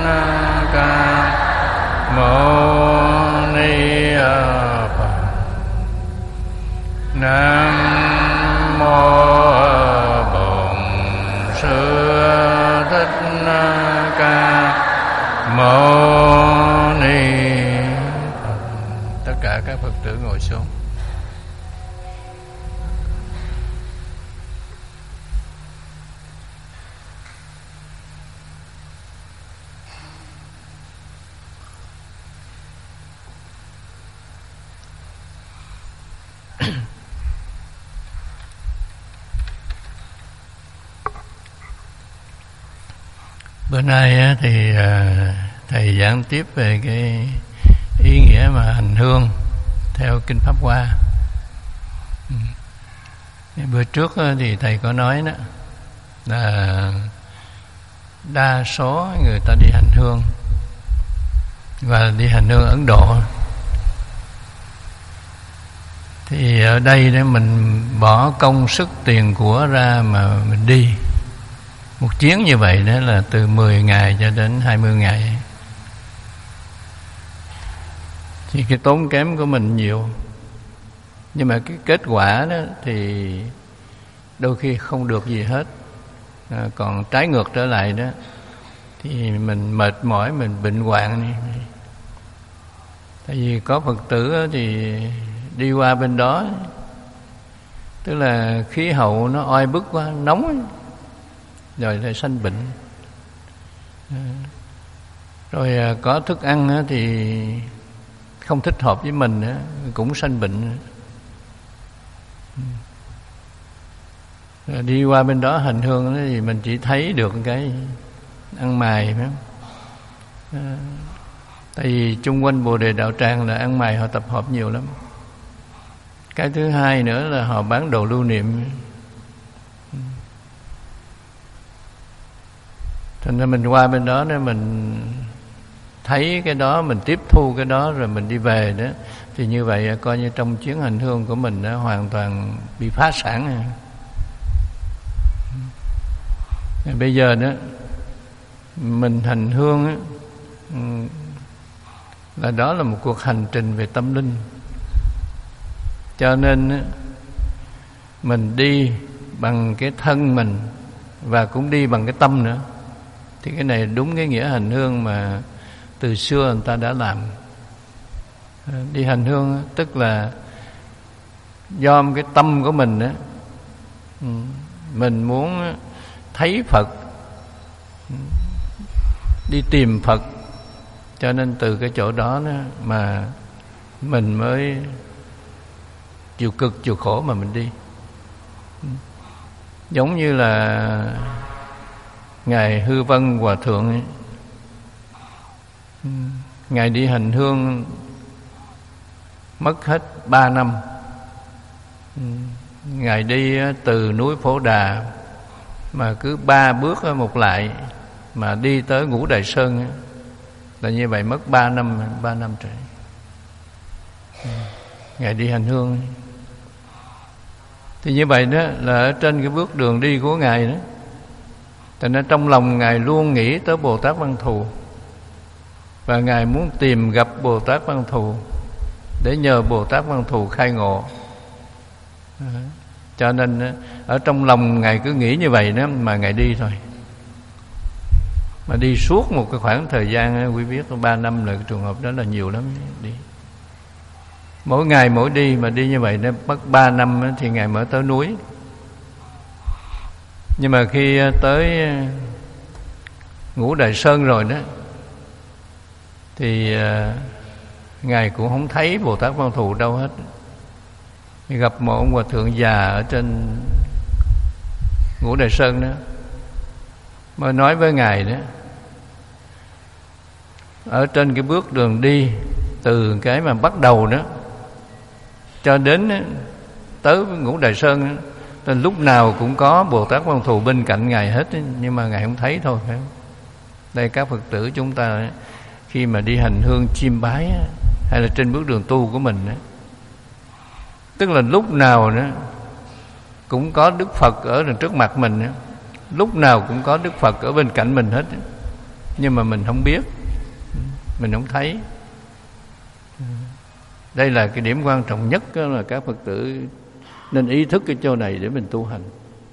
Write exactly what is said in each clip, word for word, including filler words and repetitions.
ca mâu ni Phật. Nam mô Bổn Sư Thích Ca Mâu Ni Phật. Tất cả các Phật tử ngồi xuống. Bữa nay thì thầy giảng tiếp về cái ý nghĩa mà hành hương theo kinh Pháp Hoa. Bữa trước thì thầy có nói đó là đa số người ta đi hành hương và đi hành hương Ấn Độ, thì ở đây để mình bỏ công sức tiền của ra mà mình đi một chuyến như vậy, đó là từ mười ngày cho đến hai mươi ngày, thì cái tốn kém của mình nhiều, nhưng mà cái kết quả đó thì đôi khi không được gì hết. À, còn trái ngược trở lại đó thì mình mệt mỏi, mình bệnh hoạn. Tại vì có Phật tử thì đi qua bên đó, tức là khí hậu nó oi bức quá, nóng rồi lại sanh bệnh. Rồi có thức ăn thì không thích hợp với mình cũng sanh bệnh. Rồi đi qua bên đó hành hương thì mình chỉ thấy được cái ăn mày phải không? Tại vì chung quanh Bồ Đề Đạo Tràng là ăn mày họ tập hợp nhiều lắm. Cái thứ hai nữa là họ bán đồ lưu niệm. Thành ra mình qua bên đó để mình thấy cái đó, mình tiếp thu cái đó rồi mình đi về đó, thì như vậy coi như trong chuyến hành hương của mình đã hoàn toàn bị phá sản. Bây giờ đó mình hành hương đó, là đó là một cuộc hành trình về tâm linh, cho nên mình đi bằng cái thân mình và cũng đi bằng cái tâm nữa. Thì cái này đúng cái nghĩa hành hương mà từ xưa người ta đã làm. Đi hành hương tức là do cái tâm của mình đó, mình muốn thấy Phật, đi tìm Phật, cho nên từ cái chỗ đó, đó mà mình mới chịu cực chịu khổ mà mình đi. Giống như là Ngài Hư Vân Hòa Thượng ấy, Ngài đi hành hương mất hết ba năm. Ngài đi từ núi Phổ Đà mà cứ ba bước một lại mà đi tới Ngũ Đại Sơn ấy, là như vậy mất ba năm, ba năm trời. Ngài đi hành hương. Thì như vậy đó là ở trên cái bước đường đi của Ngài đó, thành ra trong lòng Ngài luôn nghĩ tới Bồ Tát Văn Thù, và Ngài muốn tìm gặp Bồ Tát Văn Thù để nhờ Bồ Tát Văn Thù khai ngộ. Cho nên ở trong lòng Ngài cứ nghĩ như vậy đó mà Ngài đi thôi. Mà đi suốt một cái khoảng thời gian, quý biết ba năm là cái trường hợp đó là nhiều lắm. Đi mỗi ngày mỗi đi mà đi như vậy nó mất ba năm thì Ngài mới tới núi. Nhưng mà khi tới Ngũ Đại Sơn rồi đó thì Ngài cũng không thấy Bồ Tát Văn Thù đâu hết. Gặp một ông hòa thượng già ở trên Ngũ Đại Sơn đó, mới nói với Ngài đó, ở trên cái bước đường đi từ cái mà bắt đầu đó cho đến tới Ngũ Đại Sơn đó, nên lúc nào cũng có Bồ Tát Văn Thù bên cạnh Ngài hết, nhưng mà Ngài không thấy thôi, phải không? Đây các Phật tử chúng ta khi mà đi hành hương chiêm bái hay là trên bước đường tu của mình đó, tức là lúc nào đó cũng có Đức Phật ở trước mặt mình đó, lúc nào cũng có Đức Phật ở bên cạnh mình hết. nhưng mà mình không biết, mình không thấy. Đây là cái điểm quan trọng nhất, đó là các Phật tử nên ý thức cái chỗ này để mình tu hành.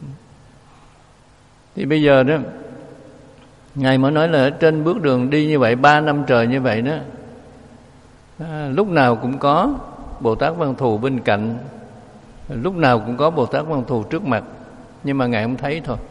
Thì bây giờ đó, Ngài mới nói là ở trên bước đường đi như vậy ba năm trời như vậy đó, à, lúc nào cũng có Bồ Tát Văn Thù bên cạnh, lúc nào cũng có Bồ Tát Văn Thù trước mặt, nhưng mà Ngài không thấy thôi.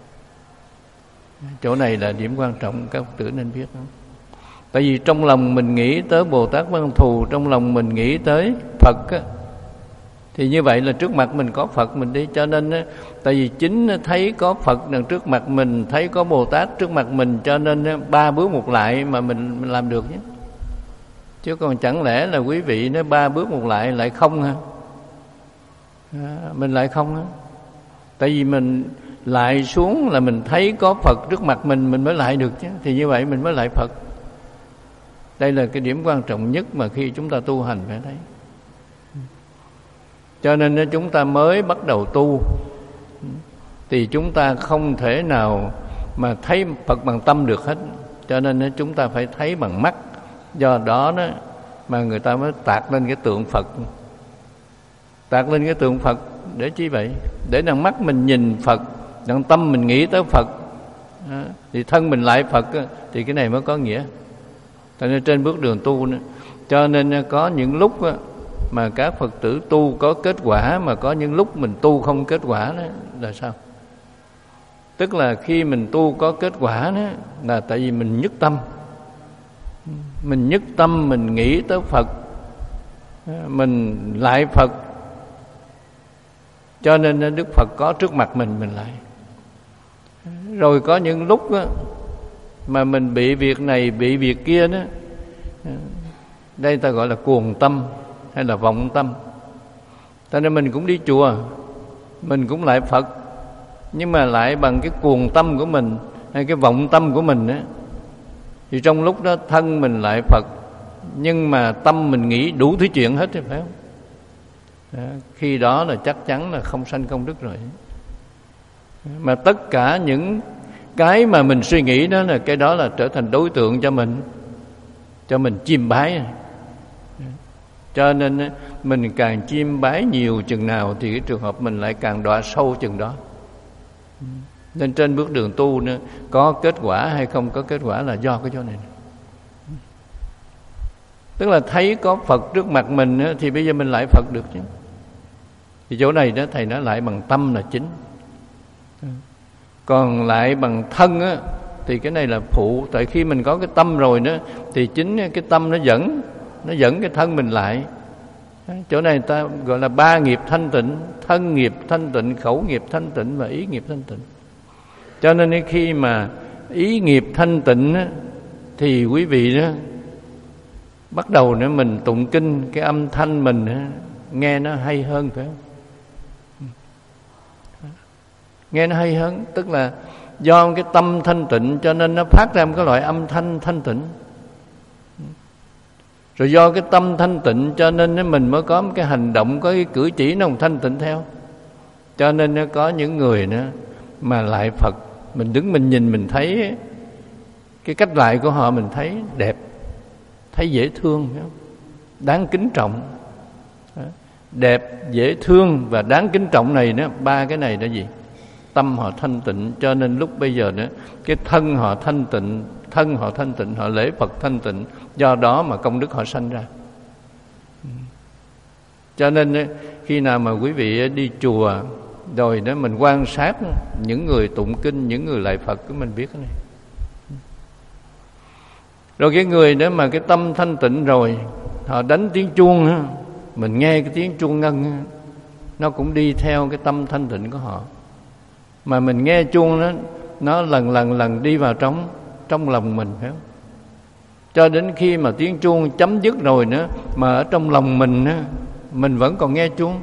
Chỗ này là điểm quan trọng các Phật tử nên biết đó. Tại vì trong lòng mình nghĩ tới Bồ Tát Văn Thù, trong lòng mình nghĩ tới Phật á, thì như vậy là trước mặt mình có Phật mình đi. Cho nên á, tại vì chính thấy có Phật đằng trước mặt mình, thấy có Bồ Tát trước mặt mình, cho nên á, ba bước một lại mà mình, mình làm được nhé. Chứ còn chẳng lẽ là quý vị nói ba bước một lại lại không hả? À, mình lại không hả? Tại vì mình lại xuống là mình thấy có Phật trước mặt mình, mình mới lại được chứ. Thì như vậy mình mới lại Phật. Đây là cái điểm quan trọng nhất mà khi chúng ta tu hành phải thấy. Cho nên chúng ta mới bắt đầu tu thì chúng ta không thể nào mà thấy Phật bằng tâm được hết. Cho nên chúng ta phải thấy bằng mắt. Do đó đó mà người ta mới tạc lên cái tượng Phật. Tạc lên cái tượng Phật để chi vậy? Để đằng mắt mình nhìn Phật, đằng tâm mình nghĩ tới Phật, thì thân mình lại Phật, thì cái này mới có nghĩa. Cho nên trên bước đường tu nữa, cho nên có những lúc mà các Phật tử tu có kết quả, mà có những lúc mình tu không kết quả đó là sao? Tức là khi mình tu có kết quả đó là tại vì mình nhất tâm. Mình nhất tâm, mình nghĩ tới Phật, mình lại Phật, cho nên Đức Phật có trước mặt mình, mình lại. Rồi có những lúc đó, mà mình bị việc này, bị việc kia đó, đây ta gọi là cuồng tâm hay là vọng tâm. Cho nên mình cũng đi chùa, mình cũng lại Phật, nhưng mà lại bằng cái cuồng tâm của mình hay cái vọng tâm của mình đó. Thì trong lúc đó thân mình lại Phật, nhưng mà tâm mình nghĩ đủ thứ chuyện hết, phải không? Đó, khi đó là chắc chắn là không sanh công đức rồi. Mà tất cả những cái mà mình suy nghĩ đó là cái đó là trở thành đối tượng cho mình, cho mình chiêm bái. Cho nên mình càng chiêm bái nhiều chừng nào thì cái trường hợp mình lại càng đọa sâu chừng đó. Nên trên bước đường tu nữa, có kết quả hay không có kết quả là do cái chỗ này. Tức là thấy có Phật trước mặt mình nữa, thì bây giờ mình lại Phật được chứ. Thì chỗ này đó thầy nói lại bằng tâm là chính. Còn lại bằng thân á, thì cái này là phụ. Tại khi mình có cái tâm rồi nữa, thì chính cái tâm nó dẫn, nó dẫn cái thân mình lại. Chỗ này ta gọi là ba nghiệp thanh tịnh: thân nghiệp thanh tịnh, khẩu nghiệp thanh tịnh và ý nghiệp thanh tịnh. Cho nên khi mà ý nghiệp thanh tịnh á, thì quý vị đó bắt đầu nữa mình tụng kinh, cái âm thanh mình á, nghe nó hay hơn, phải không? Nghe nó hay hơn, tức là do cái tâm thanh tịnh cho nên nó phát ra một cái loại âm thanh thanh tịnh. Rồi do cái tâm thanh tịnh cho nên mình mới có một cái hành động, có cái cử chỉ nó thanh tịnh theo. Cho nên nó có những người nữa mà lại Phật, mình đứng mình nhìn mình thấy cái cách lại của họ, mình thấy đẹp, thấy dễ thương, phải không? Đáng kính trọng. Đẹp, dễ thương và đáng kính trọng này nữa, ba cái này là gì? Tâm họ thanh tịnh. Cho nên lúc bây giờ nữa, cái thân họ thanh tịnh, thân họ thanh tịnh, họ lễ Phật thanh tịnh, do đó mà công đức họ sanh ra. Cho nên khi nào mà quý vị đi chùa rồi đó, mình quan sát những người tụng kinh, những người lại Phật, cái mình biết cái này. Rồi cái người đó mà cái tâm thanh tịnh rồi, họ đánh tiếng chuông, mình nghe cái tiếng chuông ngân, nó cũng đi theo cái tâm thanh tịnh của họ. Mà mình nghe chuông nó, nó lần lần lần đi vào trong trong lòng mình, phải không? Cho đến khi mà tiếng chuông chấm dứt rồi nữa, mà ở trong lòng mình á, mình vẫn còn nghe chuông.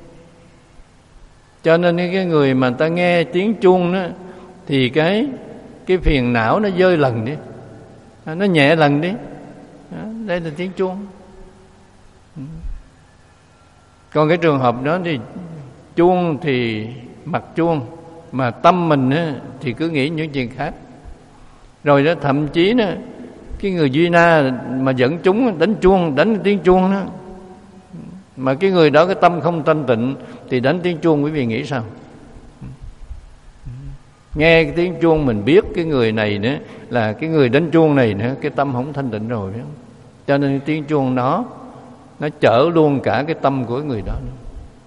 Cho nên cái người mà ta nghe tiếng chuông đó, thì cái cái phiền não nó vơi lần đi, nó nhẹ lần đi. Đó, đây là tiếng chuông. Còn cái trường hợp đó thì chuông thì mặc chuông, mà tâm mình á, thì cứ nghĩ những chuyện khác. Rồi đó thậm chí đó, cái người Duy Na mà dẫn chúng đánh chuông, đánh tiếng chuông đó, mà cái người đó cái tâm không thanh tịnh thì đánh tiếng chuông, quý vị nghĩ sao? Nghe cái tiếng chuông mình biết cái người này nữa là cái người đánh chuông này nữa, cái tâm không thanh tịnh rồi. Cho nên tiếng chuông nó nó chở luôn cả cái tâm của người đó nữa.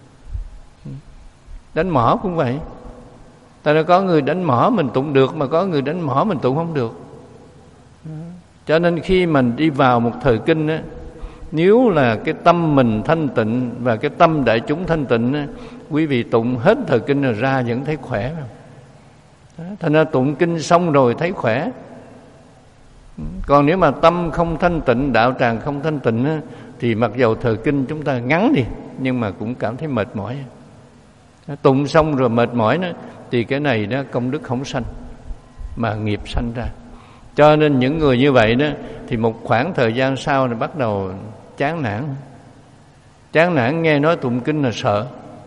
Đánh mõ cũng vậy. Tại nó có người đánh mõ mình tụng được, mà có người đánh mõ mình tụng không được. Cho nên khi mình đi vào một thời kinh á, nếu là cái tâm mình thanh tịnh và cái tâm đại chúng thanh tịnh á, quý vị tụng hết thời kinh rồi ra vẫn thấy khỏe. Thành ra tụng kinh xong rồi thấy khỏe. Còn nếu mà tâm không thanh tịnh, đạo tràng không thanh tịnh á, thì mặc dầu thời kinh chúng ta ngắn đi nhưng mà cũng cảm thấy mệt mỏi. Tụng xong rồi mệt mỏi đó, thì cái này đó công đức không sanh mà nghiệp sanh ra. Cho nên những người như vậy đó thì một khoảng thời gian sau thì bắt đầu chán nản. Chán nản nghe nói tụng kinh là sợ.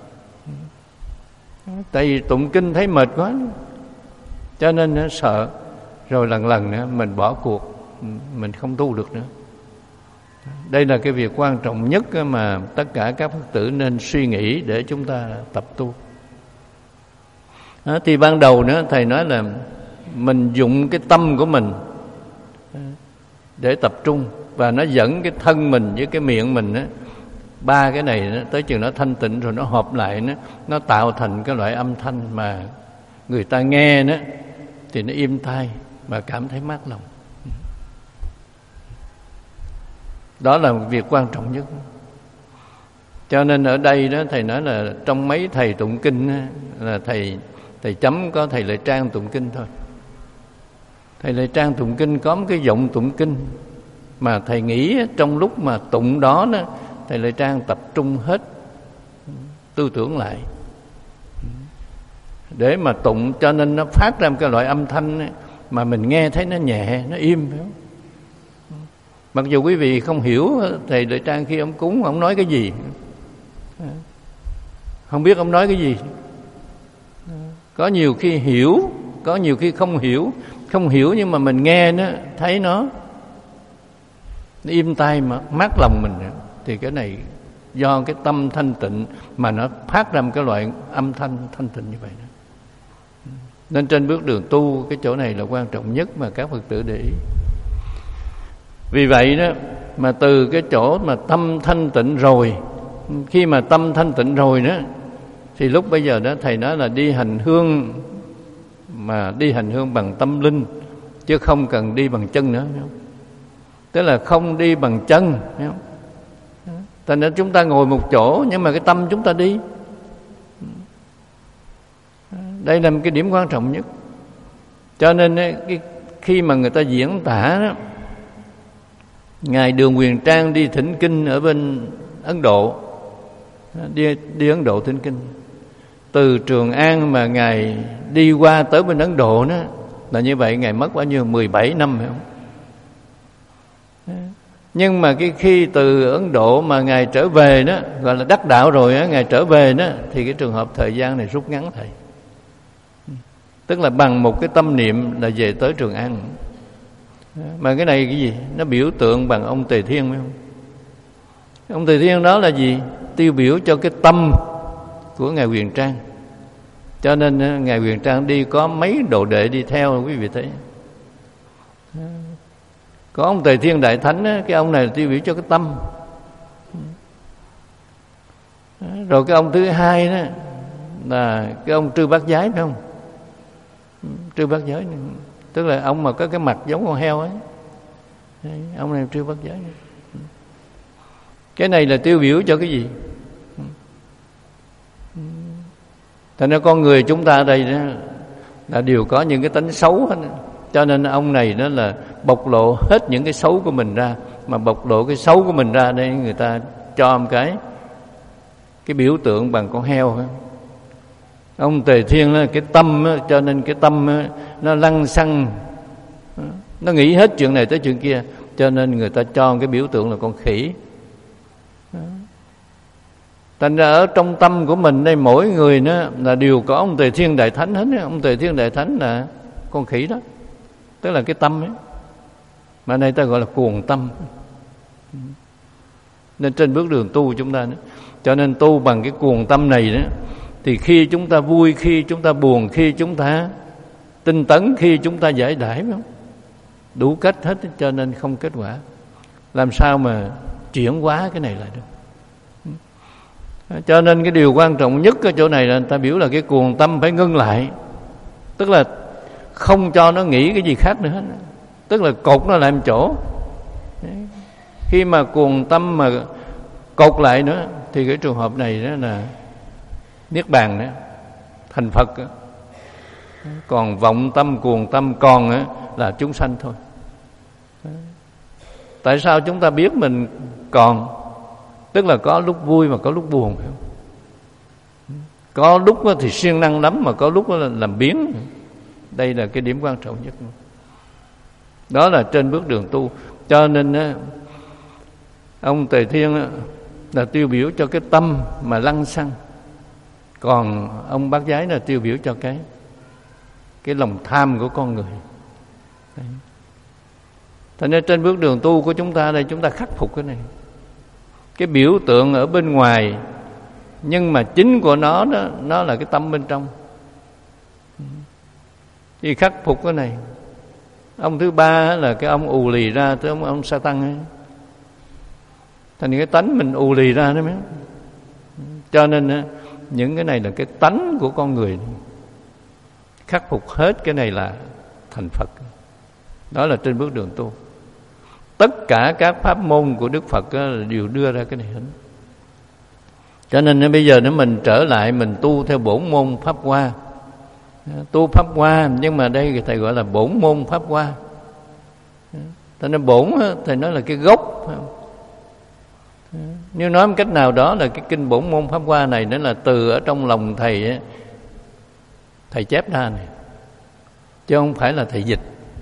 Tại vì tụng kinh thấy mệt quá, cho nên nó sợ. Rồi lần lần nữa mình bỏ cuộc, mình không tu được nữa. Đây là cái việc quan trọng nhất mà tất cả các Phật tử nên suy nghĩ để chúng ta tập tu. Đó, thì ban đầu nữa thầy nói là mình dụng cái tâm của mình để tập trung, và nó dẫn cái thân mình với cái miệng mình á, ba cái này nó, tới chừng nó thanh tịnh rồi nó hợp lại, nó nó tạo thành cái loại âm thanh mà người ta nghe nó thì nó im tai mà cảm thấy mát lòng. Đó là một việc quan trọng nhất. Cho nên ở đây đó thầy nói là trong mấy thầy tụng kinh á, là thầy thầy chấm có thầy Lệ Trang tụng kinh thôi. Thầy Lệ Trang tụng kinh có một cái giọng tụng kinh mà thầy nghĩ trong lúc mà tụng đó, đó thầy Lệ Trang tập trung hết tư tưởng lại để mà tụng, cho nên nó phát ra một cái loại âm thanh ấy, mà mình nghe thấy nó nhẹ, nó im, phải không? Mặc dù quý vị không hiểu thầy Lệ Trang khi ông cúng ông nói cái gì, không biết ông nói cái gì. Có nhiều khi hiểu, có nhiều khi không hiểu. Không hiểu nhưng mà mình nghe nó, thấy nó, nó im tai mà mát lòng mình. Thì cái này do cái tâm thanh tịnh mà nó phát ra một cái loại âm thanh thanh tịnh như vậy đó. Nên trên bước đường tu, cái chỗ này là quan trọng nhất mà các Phật tử để ý. Vì vậy đó mà từ cái chỗ mà tâm thanh tịnh rồi, khi mà tâm thanh tịnh rồi đó, thì lúc bây giờ đó thầy nói là đi hành hương, mà đi hành hương bằng tâm linh chứ không cần đi bằng chân nữa. Tức là không đi bằng chân. Thành ra chúng ta ngồi một chỗ nhưng mà cái tâm chúng ta đi. Đây là một cái điểm quan trọng nhất. Cho nên cái, khi mà người ta diễn tả đó, Ngài Đường Huyền Trang đi thỉnh kinh ở bên Ấn Độ, đi, đi Ấn Độ thỉnh kinh. Từ Trường An mà Ngài đi qua tới bên Ấn Độ đó là như vậy, Ngài mất bao nhiêu? mười bảy năm phải không? Nhưng mà cái khi từ Ấn Độ mà Ngài trở về đó, gọi là đắc đạo rồi á, Ngài trở về đó, thì cái trường hợp thời gian này rút ngắn thầy. Tức là bằng một cái tâm niệm là về tới Trường An. Mà cái này cái gì? Nó biểu tượng bằng ông Tề Thiên phải không? Ông Tề Thiên đó là gì? Tiêu biểu cho cái tâm của Ngài Huyền Trang. Cho nên Ngài Huyền Trang đi có mấy đồ đệ đi theo, quý vị thấy. Có ông Tề Thiên Đại Thánh á, cái ông này là tiêu biểu cho cái tâm. Rồi cái ông thứ hai đó là cái ông Trư Bát Giới phải không? Trư Bát Giới này, tức là ông mà có cái mặt giống con heo ấy. Ông này Trư Bát Giới. Cái này là tiêu biểu cho cái gì? Thành ra con người chúng ta ở đây đó là đều có những cái tánh xấu hết. Cho nên ông này đó là bộc lộ hết những cái xấu của mình ra. Mà bộc lộ cái xấu của mình ra đây, người ta cho một cái cái biểu tượng bằng con heo hết. Ông Tề Thiên là cái tâm đó, cho nên cái tâm đó, nó lăng xăng, nó nghĩ hết chuyện này tới chuyện kia, cho nên người ta cho cái biểu tượng là con khỉ. Thành ra ở trong tâm của mình đây, mỗi người nó là đều có ông Tề Thiên Đại Thánh hết. Ông Tề Thiên Đại Thánh là con khỉ đó. tức là cái tâm ấy, mà này ta gọi là cuồng tâm. Nên trên bước đường tu chúng ta đó, cho nên tu bằng cái cuồng tâm này đó, thì khi chúng ta vui, khi chúng ta buồn, khi chúng ta tinh tấn, khi chúng ta giải đãi, phải không? Đủ cách hết, cho nên không kết quả. Làm sao mà chuyển hóa cái này lại được? Cho nên cái điều quan trọng nhất ở chỗ này là người ta biểu là cái cuồng tâm phải ngưng lại, tức là không cho nó nghĩ cái gì khác nữa, tức là cột nó lại một chỗ. Khi mà cuồng tâm mà cột lại nữa thì cái trường hợp này đó là niết bàn đó, thành Phật đó. Còn vọng tâm, cuồng tâm còn đó là chúng sanh thôi. Tại sao chúng ta biết mình còn? Tức là có lúc vui mà có lúc buồn, phải không? Có lúc thì siêng năng lắm, mà có lúc là làm biếng. Đây là cái điểm quan trọng nhất. Đó là trên bước đường tu. Cho nên á, ông Tề Thiên á, là tiêu biểu cho cái tâm mà lăng xăng, còn ông Bát Giái là tiêu biểu cho cái cái lòng tham của con người. Đấy. Thành nên trên bước đường tu của chúng ta đây, chúng ta khắc phục cái này. Cái biểu tượng ở bên ngoài, nhưng mà chính của nó đó, nó là cái tâm bên trong. Thì khắc phục cái này. Ông thứ ba là cái ông ù lì ra, tới ông, ông Sa-tăng ấy. Thành cái tánh mình ù lì ra đó mấy. Cho nên những cái này là cái tánh của con người. Khắc phục hết cái này là thành Phật. Đó là trên bước đường tu. Tất cả các pháp môn của Đức Phật đều đưa ra cái này hết. Cho nên bây giờ nếu mình trở lại, mình tu theo bổn môn Pháp Hoa. Tu Pháp Hoa, nhưng mà đây thầy gọi là bổn môn Pháp Hoa. Cho nên bổn thầy nói là cái gốc. Nếu nói một cách nào đó là cái kinh bổn môn Pháp Hoa này, nó là từ ở trong lòng thầy, thầy chép ra này, chứ không phải là thầy dịch.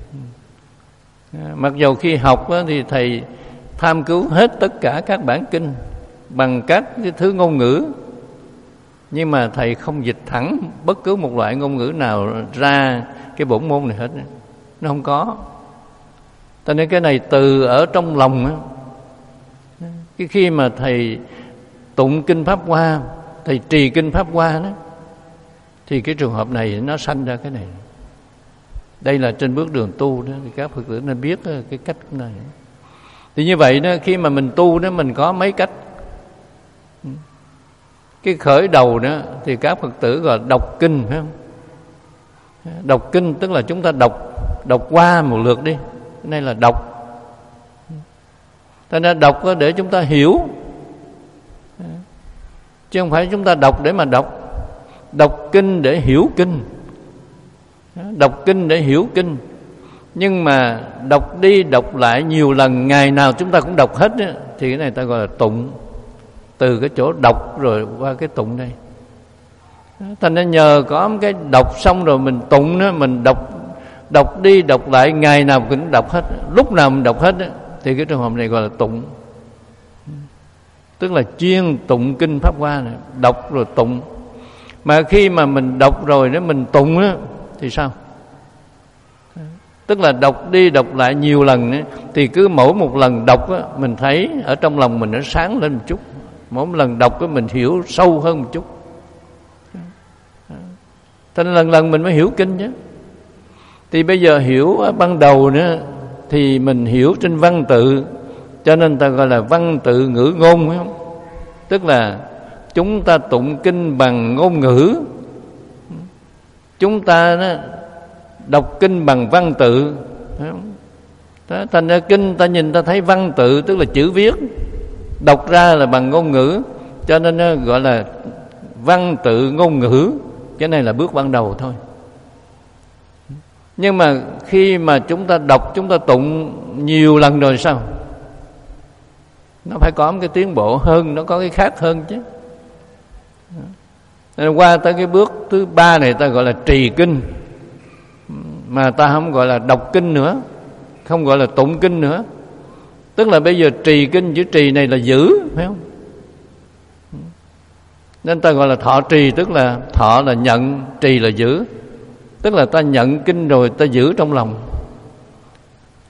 Mặc dù khi học thì thầy tham cứu hết tất cả các bản kinh bằng các cái thứ ngôn ngữ, nhưng mà thầy không dịch thẳng bất cứ một loại ngôn ngữ nào ra cái bổn môn này hết. Nó không có. Cho nên cái này từ ở trong lòng á. Cái khi mà thầy tụng kinh Pháp Hoa, thầy trì kinh Pháp Hoa đó, thì cái trường hợp này nó sanh ra cái này. Đây là trên bước đường tu đó, thì các Phật tử nên biết cái cách này. Thì như vậy đó, khi mà mình tu đó, mình có mấy cách. Cái khởi đầu đó thì các Phật tử gọi đọc kinh, phải không? Đọc kinh tức là chúng ta đọc đọc qua một lượt đi. Cái này là đọc. Ta nên đọc để chúng ta hiểu, chứ không phải chúng ta đọc để mà đọc. Đọc kinh để hiểu kinh, đọc kinh để hiểu kinh. Nhưng mà đọc đi đọc lại nhiều lần, ngày nào chúng ta cũng đọc hết đó, thì cái này ta gọi là tụng. Từ cái chỗ đọc rồi qua cái tụng đây. Thành nên nhờ có một cái đọc xong rồi mình tụng đó, mình đọc đọc đi đọc lại, ngày nào cũng đọc hết, lúc nào mình đọc hết đó, thì cái trường hợp này gọi là tụng. Tức là chuyên tụng kinh Pháp Hoa này, đọc rồi tụng. Mà khi mà mình đọc rồi đó, mình tụng đó, thì sao? Tức là đọc đi đọc lại nhiều lần đó, thì cứ mỗi một lần đọc đó, mình thấy ở trong lòng mình nó sáng lên một chút. Mỗi một lần đọc đó, mình hiểu sâu hơn một chút. Thế nên lần lần mình mới hiểu kinh chứ. Thì bây giờ hiểu ban đầu nữa thì mình hiểu trên văn tự, cho nên ta gọi là văn tự ngữ ngôn, phải không? Tức là chúng ta tụng kinh bằng ngôn ngữ, chúng ta đó, đọc kinh bằng văn tự, phải không? Đó, thành ra kinh ta nhìn ta thấy văn tự, tức là chữ viết, đọc ra là bằng ngôn ngữ, cho nên nó gọi là văn tự ngôn ngữ. Cái này là bước ban đầu thôi. Nhưng mà khi mà chúng ta đọc, chúng ta tụng nhiều lần rồi sao? Nó phải có một cái tiến bộ hơn, nó có cái khác hơn chứ. Nên qua tới cái bước thứ ba này ta gọi là trì kinh, mà ta không gọi là đọc kinh nữa, không gọi là tụng kinh nữa. Tức là bây giờ trì kinh, chữ trì này là giữ, phải không? Nên ta gọi là thọ trì, tức là thọ là nhận, trì là giữ. Tức là ta nhận kinh rồi ta giữ trong lòng.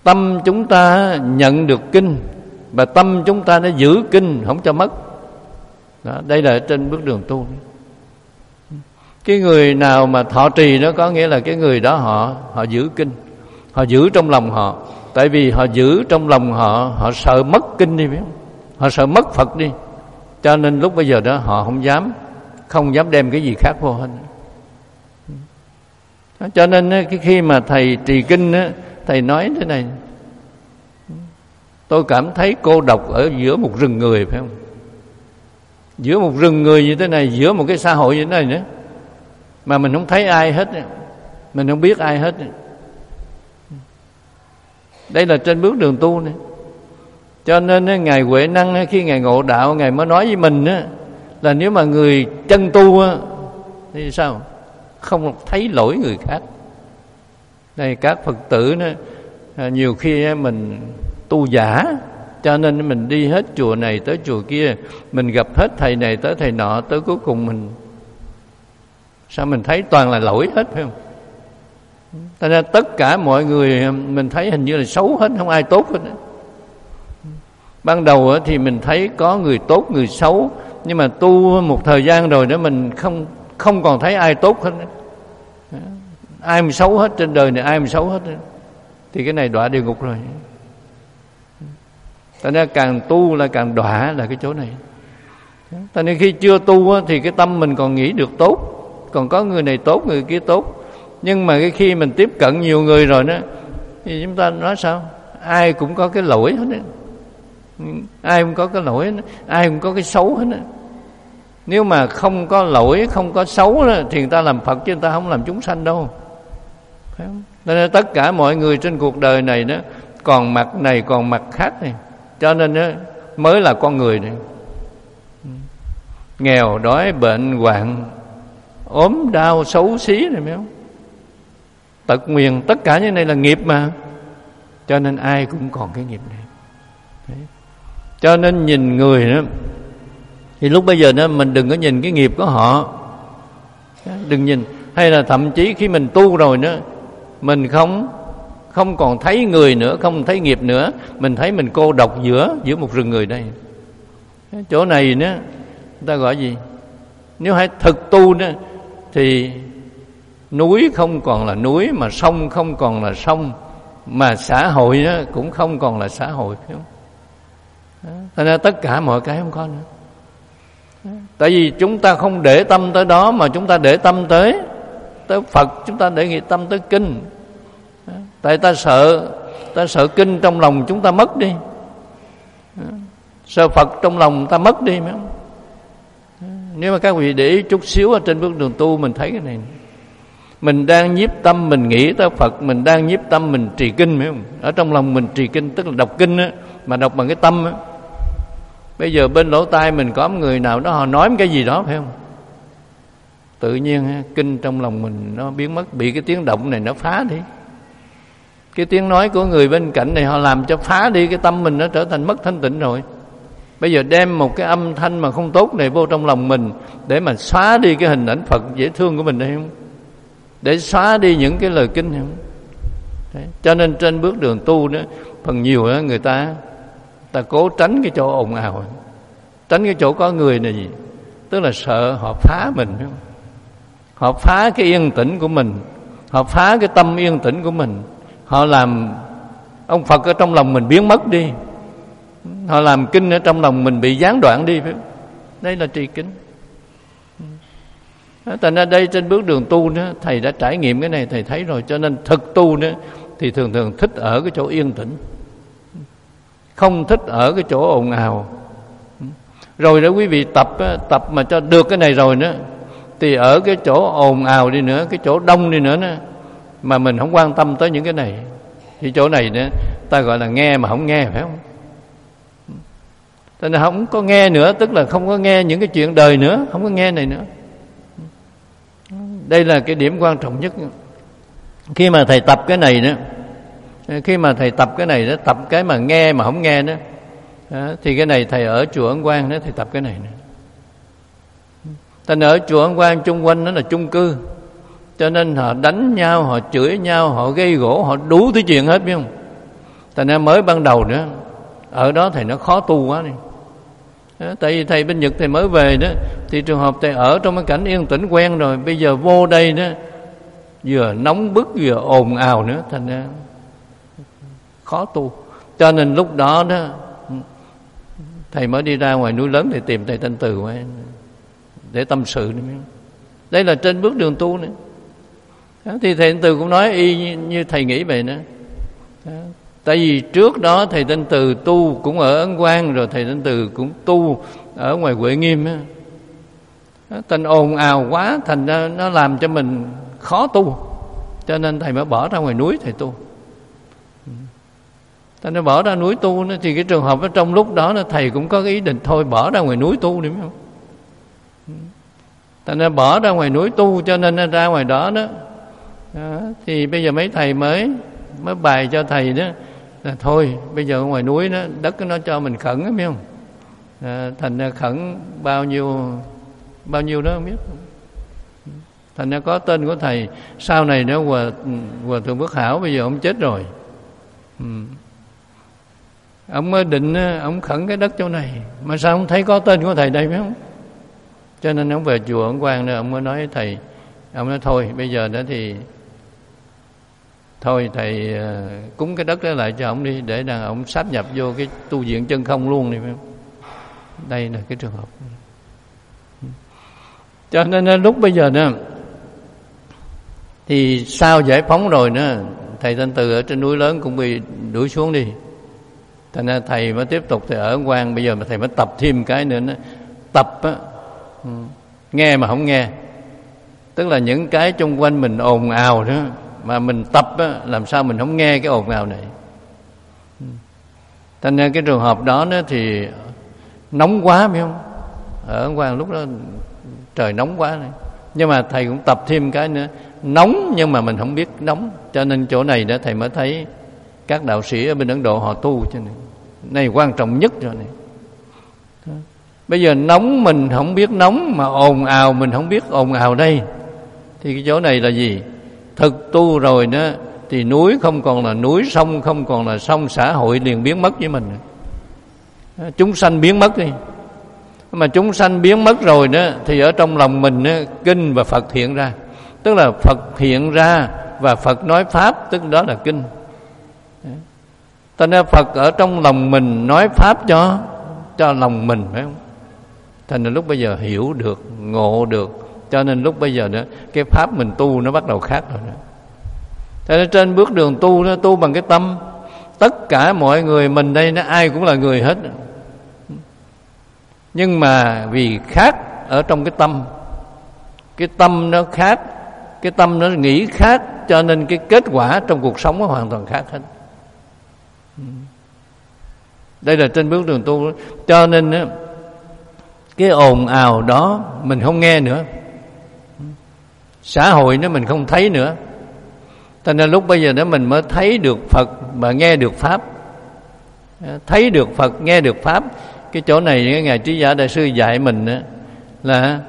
tâm chúng ta nhận được kinh, và tâm chúng ta đã giữ kinh không cho mất. Đó, đây là trên bước đường tu. Cái người nào mà thọ trì đó có nghĩa là cái người đó họ họ giữ kinh, họ giữ trong lòng họ. Tại vì họ giữ trong lòng họ, họ sợ mất kinh đi, biết không? Họ sợ mất Phật đi, cho nên lúc bây giờ đó họ không dám, không dám đem cái gì khác vô hết. Cho nên cái khi mà thầy trì kinh á, thầy nói thế này: tôi cảm thấy cô độc ở giữa một rừng người, phải không? Giữa một rừng người như thế này, giữa một cái xã hội như thế này nữa, mà mình không thấy ai hết, mình không biết ai hết. Đây là trên bước đường tu này. Cho nên Ngài Huệ Năng khi Ngài ngộ đạo, Ngài mới nói với mình á, là nếu mà người chân tu á, thì sao? Không thấy lỗi người khác. Đây các Phật tử đó, nhiều khi mình tu giả, cho nên mình đi hết chùa này tới chùa kia, mình gặp hết thầy này tới thầy nọ, tới cuối cùng mình sao mình thấy toàn là lỗi hết, phải không? Thật ra tất cả mọi người mình thấy hình như là xấu hết, không ai tốt hết. Ban đầu thì mình thấy có người tốt, người xấu, nhưng mà tu một thời gian rồi đó mình không không còn thấy ai tốt hết. Ai mà xấu hết trên đời này, ai mà xấu hết, thì cái này đọa địa ngục rồi. Thật ra càng tu là càng đọa là cái chỗ này. Thật nên khi chưa tu thì cái tâm mình còn nghĩ được tốt, còn có người này tốt, người kia tốt. Nhưng mà cái khi mình tiếp cận nhiều người rồi đó, thì chúng ta nói sao? Ai cũng có cái lỗi hết á. Ai cũng có cái lỗi hết, ai cũng có cái xấu hết á. Nếu mà không có lỗi, không có xấu đó, thì người ta làm Phật chứ người ta không làm chúng sanh đâu, phải không? Nên tất cả mọi người trên cuộc đời này đó, còn mặt này còn mặt khác này, cho nên đó, mới là con người này. Nghèo, đói, bệnh, hoạn, ốm, đau, xấu xí này, phải không? Tật nguyền, tất cả những này là nghiệp mà. Cho nên ai cũng còn cái nghiệp này. Đấy. Cho nên nhìn người đó, thì lúc bây giờ đó mình đừng có nhìn cái nghiệp của họ, đừng nhìn. Hay là thậm chí khi mình tu rồi nữa, mình không không còn thấy người nữa, không thấy nghiệp nữa, mình thấy mình cô độc giữa giữa một rừng người đây. Chỗ này nữa người ta gọi gì? Nếu hãy thực tu đó, thì núi không còn là núi, mà sông không còn là sông, mà xã hội đó cũng không còn là xã hội, phải không? Thành ra tất cả mọi cái không có nữa. Tại vì chúng ta không để tâm tới đó, mà chúng ta để tâm tới tới Phật, chúng ta để nghĩ tâm tới kinh. Tại ta sợ, ta sợ kinh trong lòng chúng ta mất đi, sợ Phật trong lòng ta mất đi, phải không? Nếu mà các vị để ý chút xíu ở trên bước đường tu, mình thấy cái này. Mình đang nhiếp tâm mình nghĩ tới Phật, mình đang nhiếp tâm mình trì kinh, phải không? Ở trong lòng mình trì kinh, tức là đọc kinh á, mà đọc bằng cái tâm á. Bây giờ bên lỗ tai mình có người nào đó họ nói cái gì đó, phải không? Tự nhiên kinh trong lòng mình nó biến mất, bị cái tiếng động này nó phá đi. Cái tiếng nói của người bên cạnh này họ làm cho phá đi cái tâm mình, nó trở thành mất thanh tịnh rồi. Bây giờ đem một cái âm thanh mà không tốt này vô trong lòng mình, để mà xóa đi cái hình ảnh Phật dễ thương của mình đây không? Để xóa đi những cái lời kinh không? Đấy. Cho nên trên bước đường tu đó, phần nhiều đó, người ta ta cố tránh cái chỗ ồn ào, tránh cái chỗ có người này gì, tức là sợ họ phá mình, phải không? Họ phá cái yên tĩnh của mình, họ phá cái tâm yên tĩnh của mình, họ làm ông Phật ở trong lòng mình biến mất đi, họ làm kinh ở trong lòng mình bị gián đoạn đi, phải không? Đây là trì kinh. Thành ra đây trên bước đường tu đó, thầy đã trải nghiệm cái này, thầy thấy rồi. Cho nên thực tu đó thì thường thường thích ở cái chỗ yên tĩnh, không thích ở cái chỗ ồn ào. Rồi đó quý vị tập tập mà cho được cái này rồi nữa, thì ở cái chỗ ồn ào đi nữa, cái chỗ đông đi nữa, nữa mà mình không quan tâm tới những cái này, thì chỗ này nữa ta gọi là nghe mà không nghe, phải không? Cho nên không có nghe nữa, tức là không có nghe những cái chuyện đời nữa, không có nghe này nữa. Đây là cái điểm quan trọng nhất. Khi mà thầy tập cái này đó, khi mà thầy tập cái này đó, tập cái mà nghe mà không nghe đó, đó thì cái này thầy ở chùa Ấn Quang đó, thầy tập cái này nữa. Thành ở chùa Ấn Quang chung quanh nó là chung cư, cho nên họ đánh nhau, họ chửi nhau, họ gây gỗ, họ đủ thứ chuyện hết, biết không? Thành ra mới ban đầu nữa, ở đó thầy nó khó tu quá đi. Đó, tại vì thầy bên Nhật thầy mới về đó, thì trường hợp thầy ở trong cái cảnh yên tĩnh quen rồi, bây giờ vô đây đó vừa nóng bức vừa ồn ào nữa, thành ra khó tu. Cho nên lúc đó đó thầy mới đi ra ngoài núi lớn để tìm thầy Thanh Từ để tâm sự nữa. Đây là trên bước đường tu nữa. Đó, thì thầy Thanh Từ cũng nói y như, như thầy nghĩ vậy nữa. Đó, tại vì trước đó thầy Thanh Từ tu cũng ở Ấn Quang, rồi thầy Thanh Từ cũng tu ở ngoài Huệ Nghiêm á. Thành ồn ào quá, thành ra nó làm cho mình khó tu, cho nên thầy mới bỏ ra ngoài núi thầy tu. Thành ra bỏ ra núi tu nữa, thì cái trường hợp ở trong lúc đó thầy cũng có cái ý định thôi bỏ ra ngoài núi tu đi, phải không? Thành ra bỏ ra ngoài núi tu, cho nên ra ngoài đó đó, đó thì bây giờ mấy thầy mới mới bài cho thầy đó là thôi bây giờ ở ngoài núi đó đất nó cho mình khẩn đó, biết không? À, thành ra khẩn bao nhiêu bao nhiêu đó không biết. Thành ra có tên của thầy. Sau này đó hòa, hòa thượng Phước Hảo bây giờ ông chết rồi, ừ. Ông mới định ông khẩn cái đất chỗ này, mà sao ông thấy có tên của thầy đây, phải không? Cho nên ông về chùa Ấn Quang nữa, ông mới nói với thầy, ông nói thôi bây giờ đó thì thôi thầy cúng cái đất đó lại cho ông đi, để rằng ông sáp nhập vô cái tu viện chân không luôn đi, phải không? Đây là cái trường hợp. Cho nên lúc bây giờ đó thì sau giải phóng rồi nữa, thầy Thanh Từ ở trên núi lớn cũng bị đuổi xuống đi. Thành ra thầy mới tiếp tục thầy ở Ấn Quang. Bây giờ mà thầy mới tập thêm cái nữa, nữa. Tập á, nghe mà không nghe. Tức là những cái chung quanh mình ồn ào đó, mà mình tập á, làm sao mình không nghe cái ồn ào này. Thành ra cái trường hợp đó, đó thì nóng quá, phải không? Ở Ấn Quang lúc đó trời nóng quá này. Nhưng mà thầy cũng tập thêm cái nữa, nóng nhưng mà mình không biết nóng. Cho nên chỗ này đó thầy mới thấy các đạo sĩ ở bên Ấn Độ họ tu cho nên này quan trọng nhất rồi này. Đó. Bây giờ nóng mình không biết nóng, mà ồn ào mình không biết ồn ào đây, thì cái chỗ này là gì? Thực tu rồi đó thì núi không còn là núi, sông không còn là sông, xã hội liền biến mất với mình. Đó. Chúng sanh biến mất đi. Mà chúng sanh biến mất rồi đó thì ở trong lòng mình đó, kinh và Phật hiện ra. Tức là Phật hiện ra và Phật nói pháp, tức đó là kinh. Cho nên Phật ở trong lòng mình nói pháp cho cho lòng mình, phải không? Thành ra lúc bây giờ hiểu được, ngộ được. Cho nên lúc bây giờ đó cái pháp mình tu nó bắt đầu khác rồi đó. Cho nên trên bước đường tu nó tu bằng cái tâm. Tất cả mọi người mình đây nó ai cũng là người hết. Nhưng mà vì khác ở trong cái tâm, cái tâm nó khác, cái tâm nó nghĩ khác, cho nên cái kết quả trong cuộc sống nó hoàn toàn khác hết. Đây là trên bước đường tu. Cho nên á, cái ồn ào đó mình không nghe nữa, xã hội nó mình không thấy nữa. Cho nên lúc bây giờ đó mình mới thấy được Phật và nghe được pháp. Thấy được Phật, nghe được pháp. Cái chỗ này cái Ngài Trí Giả Đại Sư dạy mình đó, là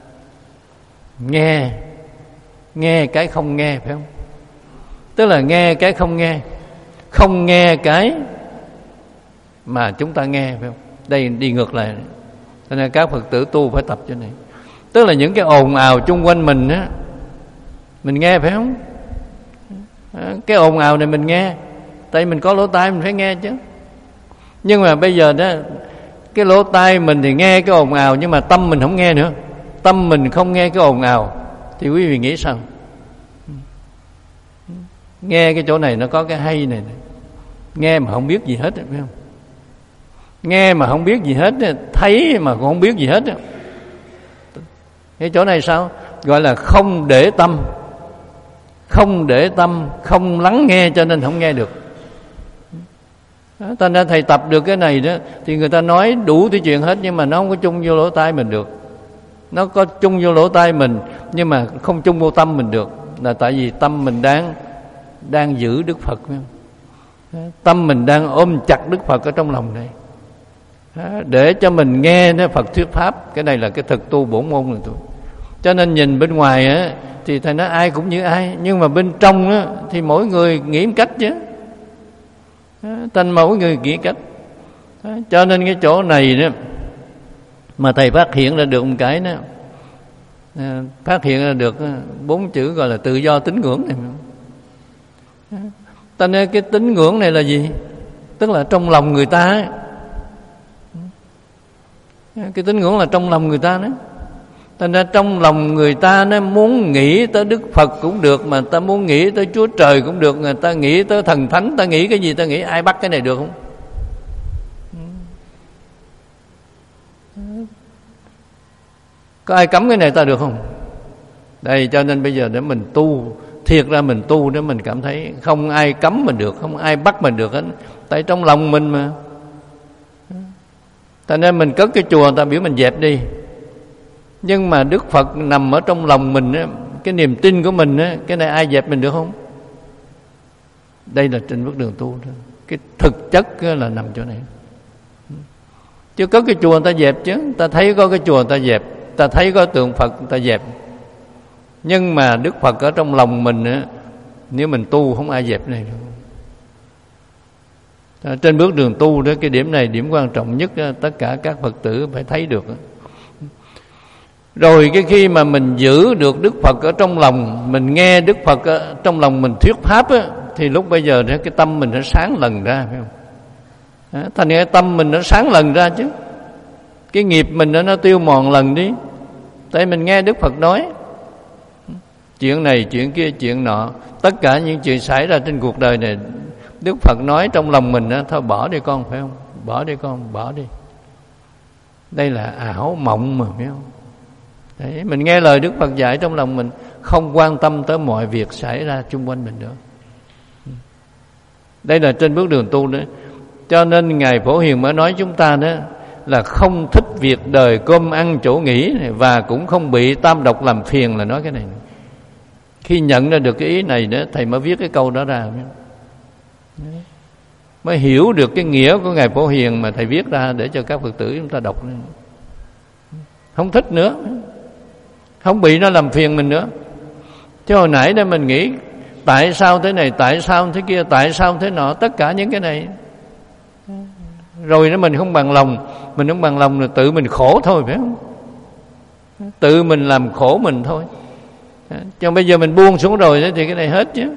nghe nghe cái không nghe, phải không? Tức là nghe cái không nghe, không nghe cái mà chúng ta nghe, phải không? Đây đi ngược lại. Cho nên các Phật tử tu phải tập chỗ này. Tức là những cái ồn ào chung quanh mình á, mình nghe, phải không? Cái ồn ào này mình nghe, tại mình có lỗ tai mình phải nghe chứ. Nhưng mà bây giờ đó, cái lỗ tai mình thì nghe cái ồn ào, nhưng mà tâm mình không nghe nữa. Tâm mình không nghe cái ồn ào thì quý vị nghĩ sao? Nghe cái chỗ này nó có cái hay này, này. Nghe mà không biết gì hết, phải không? Nghe mà không biết gì hết, thấy mà cũng không biết gì hết. Cái chỗ này sao? Gọi là không để tâm. Không để tâm, không lắng nghe, cho nên không nghe được. Thành ra thầy tập được cái này đó, thì người ta nói đủ thứ chuyện hết, nhưng mà nó không có chung vô lỗ tai mình được. Nó có chung vô lỗ tai mình, nhưng mà không chung vô tâm mình được. Là tại vì tâm mình đang đang giữ Đức Phật, phải không? Tâm mình đang ôm chặt Đức Phật ở trong lòng này, để cho mình nghe nó Phật thuyết pháp. Cái này là cái thực tu bổn môn rồi tôi. Cho nên nhìn bên ngoài á, thì thầy nói ai cũng như ai, nhưng mà bên trong á, thì mỗi người nghĩ một cách chứ. Thành mỗi người nghĩ cách. Cho nên cái chỗ này đó mà thầy phát hiện ra được một cái đó, phát hiện ra được bốn chữ gọi là tự do tín ngưỡng này. Ta nói cái tín ngưỡng này là gì? Tức là trong lòng người ta ấy. Cái tín ngưỡng là trong lòng người ta đó. Thành ra trong lòng người ta nó muốn nghĩ tới Đức Phật cũng được, mà ta muốn nghĩ tới Chúa Trời cũng được, người ta nghĩ tới thần thánh, ta nghĩ cái gì ta nghĩ, ai bắt cái này được không? Có ai cấm cái này ta được không? Đây, cho nên bây giờ để mình tu, thiệt ra mình tu để mình cảm thấy không ai cấm mình được, không ai bắt mình được hết. Tại trong lòng mình mà. Cho nên mình cất cái chùa ta biểu mình dẹp đi. Nhưng mà Đức Phật nằm ở trong lòng mình á, cái niềm tin của mình á, cái này ai dẹp mình được không? Đây là trên bước đường tu đó. Cái thực chất là nằm chỗ này. Chứ có cái chùa ta dẹp chứ, ta thấy có cái chùa ta dẹp, ta thấy có tượng Phật ta dẹp. Nhưng mà Đức Phật ở trong lòng mình á, nếu mình tu không ai dẹp này đâu. Trên bước đường tu đó, cái điểm này điểm quan trọng nhất đó, tất cả các Phật tử phải thấy được đó. Rồi cái khi mà mình giữ được Đức Phật ở trong lòng, mình nghe Đức Phật ở trong lòng mình thuyết pháp á, thì lúc bây giờ cái tâm mình nó sáng lần ra, phải không? Đó, thành cái tâm mình nó sáng lần ra chứ. Cái nghiệp mình nó, nó tiêu mòn lần đi. Tại mình nghe Đức Phật nói chuyện này, chuyện kia, chuyện nọ, tất cả những chuyện xảy ra trên cuộc đời này, Đức Phật nói trong lòng mình đó, thôi bỏ đi con, phải không? Bỏ đi con, bỏ đi. Đây là ảo mộng mà, phải không? Đấy, mình nghe lời Đức Phật dạy trong lòng mình, không quan tâm tới mọi việc xảy ra xung quanh mình nữa. Đây là trên bước đường tu đó. Cho nên Ngài Phổ Hiền mới nói chúng ta đó là không thích việc đời cơm ăn chỗ nghỉ này, và cũng không bị tam độc làm phiền, là nói cái này. Khi nhận ra được cái ý này đó, thầy mới viết cái câu đó ra, mới hiểu được cái nghĩa của Ngài Phổ Hiền mà thầy viết ra để cho các Phật tử chúng ta đọc. Không thích nữa, không bị nó làm phiền mình nữa. Chứ hồi nãy đó mình nghĩ tại sao thế này, tại sao thế kia, tại sao thế nọ, tất cả những cái này. Rồi nó mình không bằng lòng, mình không bằng lòng là tự mình khổ thôi, phải không? Tự mình làm khổ mình thôi. Chứ bây giờ mình buông xuống rồi thì cái này hết chứ.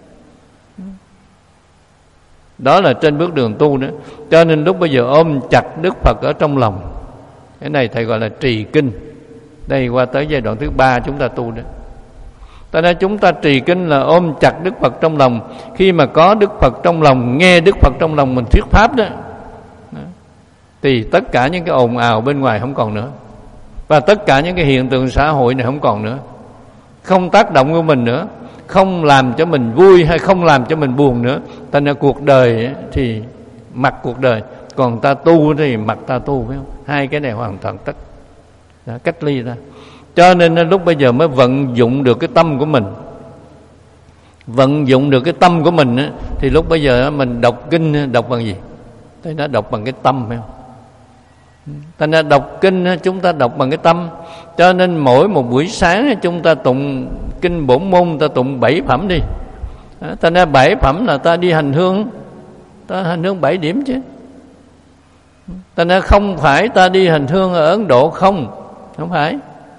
Đó là trên bước đường tu đó. Cho nên lúc bây giờ ôm chặt Đức Phật ở trong lòng. Cái này thầy gọi là trì kinh. Đây qua tới giai đoạn thứ ba chúng ta tu đó. Tại nên chúng ta trì kinh là ôm chặt Đức Phật trong lòng. Khi mà có Đức Phật trong lòng, nghe Đức Phật trong lòng mình thuyết pháp đó, thì tất cả những cái ồn ào bên ngoài không còn nữa. Và tất cả những cái hiện tượng xã hội này không còn nữa. Không tác động của mình nữa, không làm cho mình vui hay không làm cho mình buồn nữa. Thành ra cuộc đời thì mặc cuộc đời, còn ta tu thì mặc ta tu, phải không? Hai cái này hoàn toàn tách, cách ly ra. Cho nên lúc bây giờ mới vận dụng được cái tâm của mình. Vận dụng được cái tâm của mình á, thì lúc bây giờ mình đọc kinh đọc bằng gì? Thì nó đọc bằng cái tâm, phải không? Thành ra đọc kinh chúng ta đọc bằng cái tâm. Cho nên mỗi một buổi sáng chúng ta tụng kinh bổn môn, ta tụng bảy phẩm đi. Thành ra bảy phẩm là ta đi hành hương, ta hành hương bảy điểm chứ. Thành ra không phải ta đi hành hương ở Ấn Độ không, không phải.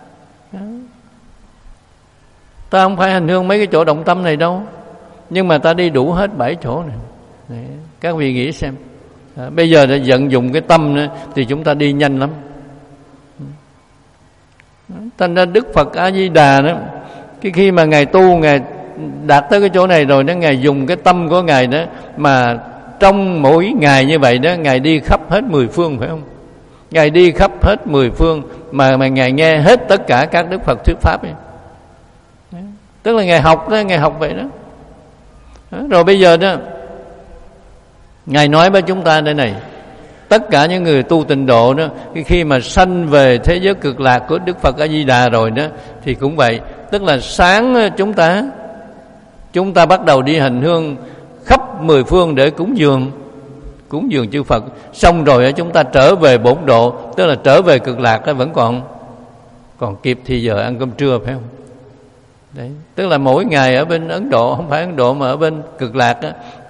Ta không phải hành hương mấy cái chỗ động tâm này đâu, nhưng mà ta đi đủ hết bảy chỗ này. Đấy, các vị nghĩ xem. À, bây giờ để vận dụng cái tâm nữa, thì chúng ta đi nhanh lắm. Thành ra Đức Phật A Di Đà đó, cái khi mà Ngài tu, Ngài đạt tới cái chỗ này rồi đó, Ngài dùng cái tâm của Ngài đó, mà trong mỗi ngày như vậy đó, Ngài đi khắp hết mười phương, phải không? Ngài đi khắp hết mười phương, mà, mà Ngài nghe hết tất cả các Đức Phật thuyết pháp ấy. Tức là Ngài học đó, Ngài học vậy đó. Đó. Rồi bây giờ đó, Ngài nói với chúng ta đây này, tất cả những người tu tịnh độ đó, khi mà sanh về thế giới cực lạc của Đức Phật A Di Đà rồi đó, thì cũng vậy. Tức là sáng chúng ta chúng ta bắt đầu đi hành hương khắp mười phương để cúng dường cúng dường chư Phật. Xong rồi chúng ta trở về bổn độ, tức là trở về cực lạc đó, vẫn còn còn kịp thì giờ ăn cơm trưa, phải không? Đấy, tức là mỗi ngày ở bên Ấn Độ, không phải Ấn Độ mà ở bên cực lạc đó,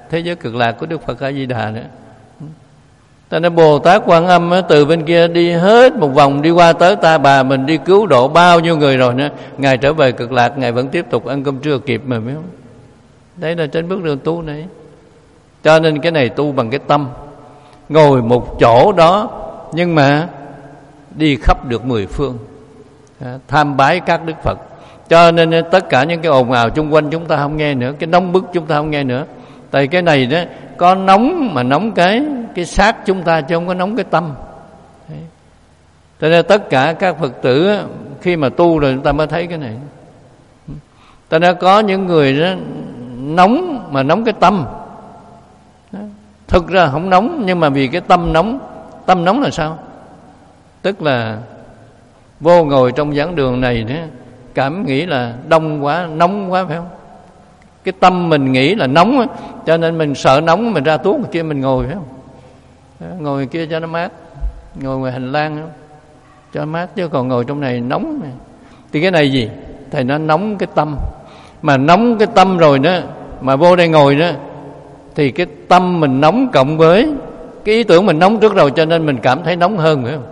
thế giới cực lạc của Đức Phật A Di Đà nữa. Ta nói Bồ Tát Quan Âm từ bên kia đi hết một vòng, đi qua tới Ta Bà, mình đi cứu độ bao nhiêu người rồi nữa, Ngài trở về cực lạc, Ngài vẫn tiếp tục ăn cơm trưa kịp mà, biết không? Đấy là trên bước đường tu này. Cho nên cái này tu bằng cái tâm, ngồi một chỗ đó nhưng mà đi khắp được mười phương, tham bái các Đức Phật. Cho nên tất cả những cái ồn ào chung quanh chúng ta không nghe nữa, cái nóng bức chúng ta không nghe nữa. Tại cái này đó có nóng mà nóng cái cái xác chúng ta, chứ không có nóng cái tâm. Cho nên tất cả các Phật tử khi mà tu rồi chúng ta mới thấy cái này. Ta đã có những người đó nóng mà nóng cái tâm, thực ra không nóng nhưng mà vì cái tâm nóng. Tâm nóng là sao? Tức là vô ngồi trong giảng đường này đó, cảm nghĩ là đông quá, nóng quá, phải không? Cái tâm mình nghĩ là nóng á, cho nên mình sợ nóng, mình ra tuốt ngoài kia mình ngồi, phải không? Ngồi ngoài kia cho nó mát, ngồi ngoài hành lang cho nó mát, chứ còn ngồi trong này nóng này. Thì cái này gì? Thầy nó nóng cái tâm. Mà nóng cái tâm rồi đó, mà vô đây ngồi đó, thì cái tâm mình nóng cộng với cái ý tưởng mình nóng trước rồi, cho nên mình cảm thấy nóng hơn, phải không?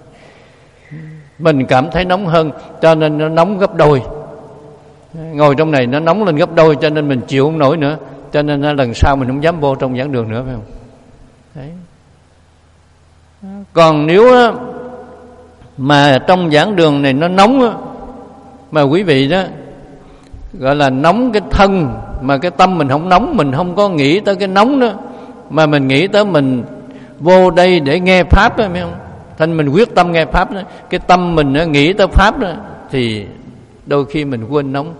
Mình cảm thấy nóng hơn, cho nên nó nóng gấp đôi. Ngồi trong này nó nóng lên gấp đôi, cho nên mình chịu không nổi nữa, cho nên lần sau mình không dám vô trong giảng đường nữa, phải không? Đấy. Còn nếu mà trong giảng đường này nó nóng, mà quý vị đó gọi là nóng cái thân, mà cái tâm mình không nóng, mình không có nghĩ tới cái nóng đó, mà mình nghĩ tới mình vô đây để nghe Pháp đó, phải không? Thành mình quyết tâm nghe Pháp đó, cái tâm mình nó nghĩ tới Pháp đó, thì đôi khi mình quên nóng.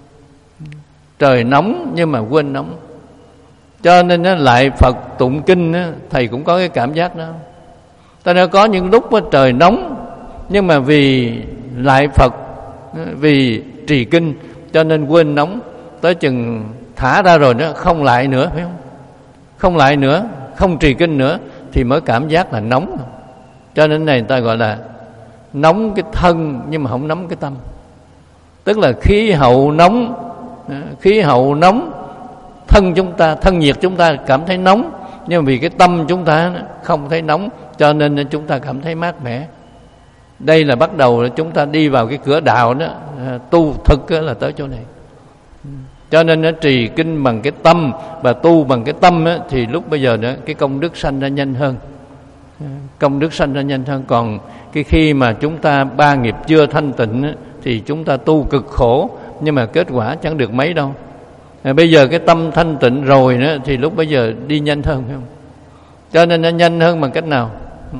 Trời nóng nhưng mà quên nóng. Cho nên nó lại Phật tụng kinh đó, thầy cũng có cái cảm giác đó. Ta đã có những lúc đó, trời nóng, nhưng mà vì lại Phật, vì trì kinh, cho nên quên nóng. Tới chừng thả ra rồi đó, không lại nữa, phải không? Không lại nữa, không trì kinh nữa, thì mới cảm giác là nóng. Cho nên này người ta gọi là nóng cái thân nhưng mà không nóng cái tâm. Tức là khí hậu nóng, khí hậu nóng, thân chúng ta, thân nhiệt chúng ta cảm thấy nóng, nhưng vì cái tâm chúng ta không thấy nóng, cho nên chúng ta cảm thấy mát mẻ. Đây là bắt đầu chúng ta đi vào cái cửa đạo đó, tu thực là tới chỗ này. Cho nên nó trì kinh bằng cái tâm và tu bằng cái tâm á, thì lúc bây giờ đó cái công đức sanh ra nhanh hơn. Công đức sanh ra nhanh hơn. Còn cái khi mà chúng ta ba nghiệp chưa thanh tịnh á, thì chúng ta tu cực khổ, nhưng mà kết quả chẳng được mấy đâu. À, bây giờ cái tâm thanh tịnh rồi đó, thì lúc bây giờ đi nhanh hơn, phải không? Cho nên nó nhanh hơn bằng cách nào?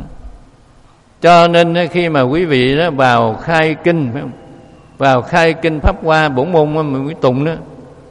Cho nên khi mà quý vị đó vào khai kinh, phải không? Vào khai kinh Pháp Hoa bổn môn mà mới tụng đó.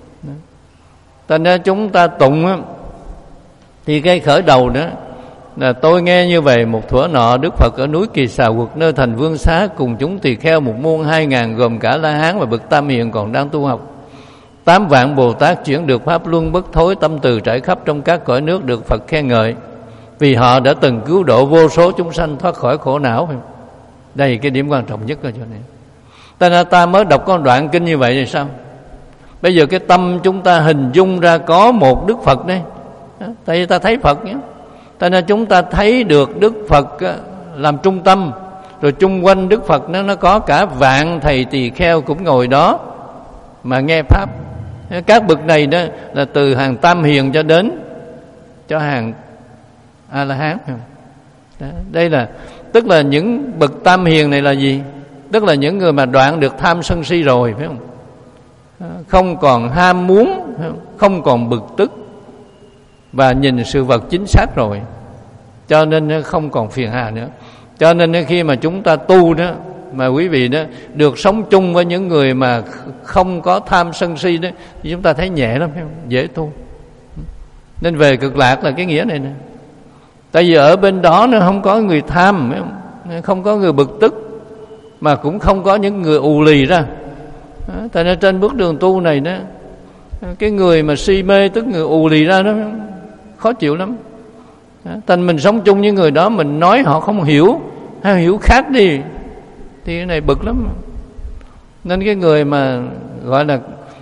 Thành ra chúng ta tụng đó, thì cái khởi đầu đó là tôi nghe như vậy, một thuở nọ Đức Phật ở núi Kỳ Xà Quật nơi thành Vương Xá cùng chúng tỳ kheo một môn hai ngàn gồm cả La Hán và bậc Tam Hiền còn đang tu học. Tám vạn Bồ Tát chuyển được pháp luân bất thối, tâm từ trải khắp trong các cõi nước được Phật khen ngợi, vì họ đã từng cứu độ vô số chúng sanh thoát khỏi khổ não. Đây cái điểm quan trọng nhất ở chỗ này. Ta ta mới đọc con đoạn kinh như vậy thì sao? Bây giờ cái tâm chúng ta hình dung ra có một Đức Phật đây, tại vì ta thấy Phật nhé. Ta nên chúng ta thấy được Đức Phật làm trung tâm, rồi chung quanh Đức Phật nó nó có cả vạn thầy tỳ kheo cũng ngồi đó mà nghe pháp. Các bậc này đó là từ hàng Tam Hiền cho đến cho hàng A La Hán. Đây là tức là những bậc Tam Hiền này là gì? Tức là những người mà đoạn được tham sân si rồi, phải không? Không còn ham muốn, không còn bực tức, và nhìn sự vật chính xác rồi, cho nên không còn phiền hà nữa. Cho nên khi mà chúng ta tu đó, mà quý vị đó được sống chung với những người mà không có tham sân si đó, thì chúng ta thấy nhẹ lắm, phải không? Dễ tu. Nên về cực lạc là cái nghĩa này nè. Tại vì ở bên đó nó không có người tham, phải không? Không có người bực tức, mà cũng không có những người ù lì ra. Tại nên trên bước đường tu này đó, cái người mà si mê tức người ù lì ra đó khó chịu lắm. Thành mình sống chung với người đó, mình nói họ không hiểu hay hiểu khác đi thì cái này bực lắm. Nên cái người mà gọi là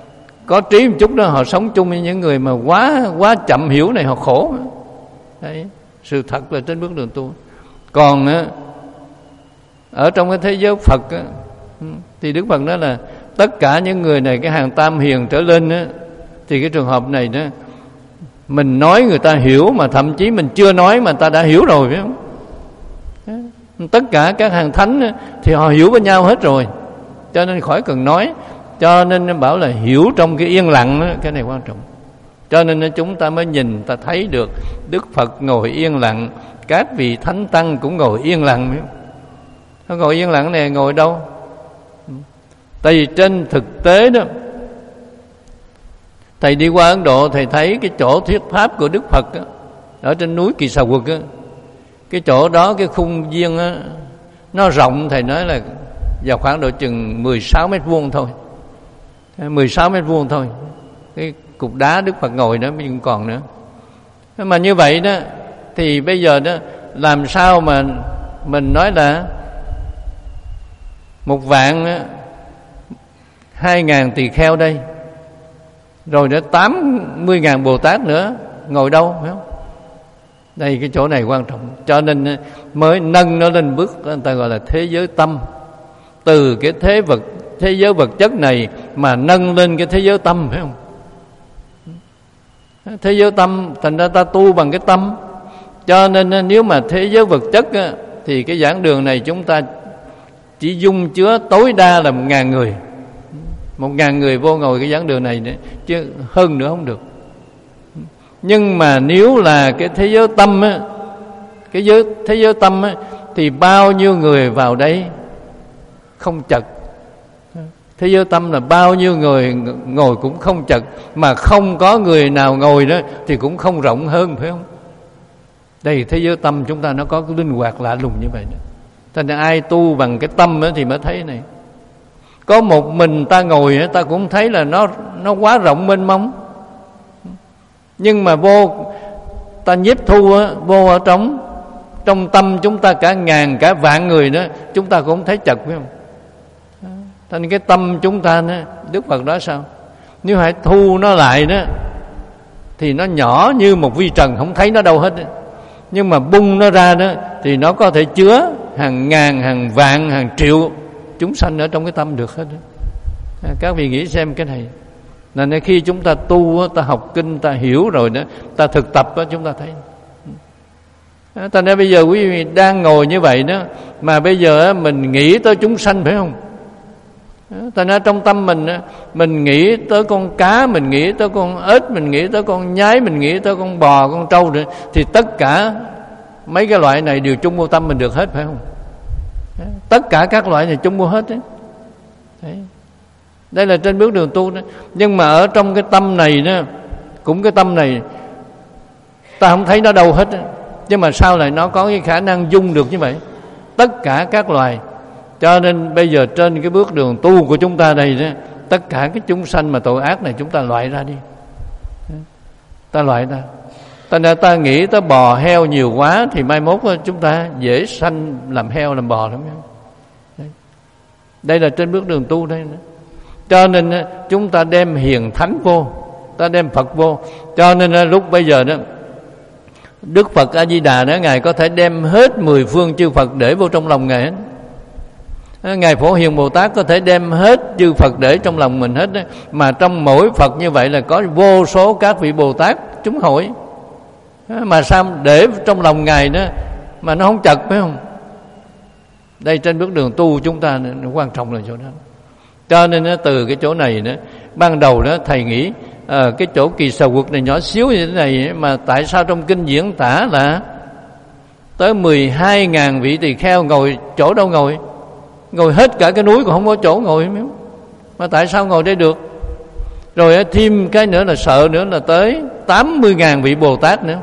có trí một chút đó, họ sống chung với những người mà quá quá chậm hiểu này, họ khổ. Đấy, sự thật là trên bước đường tu. Còn á, ở trong cái thế giới Phật á, thì Đức Phật nói là tất cả những người này, cái hàng tam hiền trở lên á, thì cái trường hợp này đó, mình nói người ta hiểu, mà thậm chí mình chưa nói mà người ta đã hiểu rồi, phải không? Tất cả các hàng thánh á, thì họ hiểu với nhau hết rồi, cho nên khỏi cần nói. Cho nên bảo là hiểu trong cái yên lặng đó, cái này quan trọng. Cho nên chúng ta mới nhìn, ta thấy được Đức Phật ngồi yên lặng, các vị thánh tăng cũng ngồi yên lặng. Nó ngồi yên lặng này ngồi đâu? Tại vì trên thực tế đó, thầy đi qua Ấn Độ, thầy thấy cái chỗ thuyết pháp của Đức Phật đó, ở trên núi Kỳ Xà Quật đó, cái chỗ đó cái khung viên đó, nó rộng, thầy nói là vào khoảng độ chừng mười sáu mét vuông thôi, mười sáu mét vuông thôi. Cái cục đá Đức Phật ngồi đó mới còn nữa. Mà như vậy đó thì bây giờ đó, làm sao mà mình nói là một vạn hai ngàn tỳ kheo đây, rồi đó tám mươi ngàn Bồ Tát nữa, ngồi đâu, phải không? Đây, cái chỗ này quan trọng. Cho nên mới nâng nó lên bước, người ta gọi là thế giới tâm. Từ cái thế vật, thế giới vật chất này mà nâng lên cái thế giới tâm, phải không? Thế giới tâm, thành ra ta tu bằng cái tâm. Cho nên nếu mà thế giới vật chất á, thì cái giảng đường này chúng ta chỉ dung chứa tối đa là một ngàn người. Một ngàn người vô ngồi cái giảng đường này nữa, chứ hơn nữa không được. Nhưng mà nếu là cái thế giới tâm á, cái giới, thế giới tâm á, thì bao nhiêu người vào đây không chật. Thế giới tâm là bao nhiêu người ngồi cũng không chật, mà không có người nào ngồi đó thì cũng không rộng hơn, phải không? Đây, thế giới tâm chúng ta nó có cái linh hoạt lạ lùng như vậy đó. Thành ra ai tu bằng cái tâm thì mới thấy này. Có một mình ta ngồi ta cũng thấy là nó nó quá rộng mênh mông. Nhưng mà vô ta nhiếp thu vô ở trong trong tâm chúng ta cả ngàn cả vạn người đó, chúng ta cũng thấy chật, phải không? Thành cái tâm chúng ta đó, Đức Phật nói sao? Nếu hãy thu nó lại đó thì nó nhỏ như một vi trần, không thấy nó đâu hết đó. Nhưng mà bung nó ra đó thì nó có thể chứa hàng ngàn, hàng vạn, hàng triệu chúng sanh ở trong cái tâm được hết đó. Các vị nghĩ xem cái này. Nên khi chúng ta tu, ta học kinh, ta hiểu rồi đó, ta thực tập đó, chúng ta thấy. Thành ra bây giờ quý vị đang ngồi như vậy đó, mà bây giờ mình nghĩ tới chúng sanh, phải không? Thành ra trong tâm mình, mình nghĩ tới con cá, mình nghĩ tới con ếch, mình nghĩ tới con nhái, mình nghĩ tới con bò, con trâu nữa, thì tất cả mấy cái loại này đều chung vô tâm mình được hết, phải không? Tất cả các loại này chung vô hết đấy. Đấy. Đây là trên bước đường tu đó. Nhưng mà ở trong cái tâm này đó, cũng cái tâm này ta không thấy nó đâu hết đó. Nhưng mà sao lại nó có cái khả năng dung được như vậy? Tất cả các loài. Cho nên bây giờ trên cái bước đường tu của chúng ta đây đó, tất cả cái chúng sanh mà tội ác này chúng ta loại ra đi. Ta loại ra. Ta nên ta nghĩ tới bò heo nhiều quá thì mai mốt chúng ta dễ sanh làm heo làm bò lắm. Đấy. Đây là trên bước đường tu đây nữa. Cho nên chúng ta đem hiền thánh vô, ta đem Phật vô. Cho nên lúc bây giờ đó, Đức Phật A Di Đà đó, Ngài có thể đem hết mười phương chư Phật để vô trong lòng Ngài hết. Ngài Phổ Hiền Bồ Tát có thể đem hết chư Phật để trong lòng mình hết đó. Mà trong mỗi Phật như vậy là có vô số các vị Bồ Tát chúng hội. Mà sao để trong lòng Ngài đó mà nó không chật, phải không? Đây trên bước đường tu chúng ta nó quan trọng là chỗ đó. Cho nên từ cái chỗ này đó, ban đầu đó thầy nghĩ à, cái chỗ Kỳ Xà Quật này nhỏ xíu như thế này, mà tại sao trong kinh diễn tả là tới mười hai ngàn vị tỳ kheo ngồi, chỗ đâu ngồi? Ngồi hết cả cái núi còn không có chỗ ngồi. Mà tại sao ngồi đây được? Rồi thêm cái nữa là sợ nữa là tới tám mươi ngàn vị Bồ Tát nữa.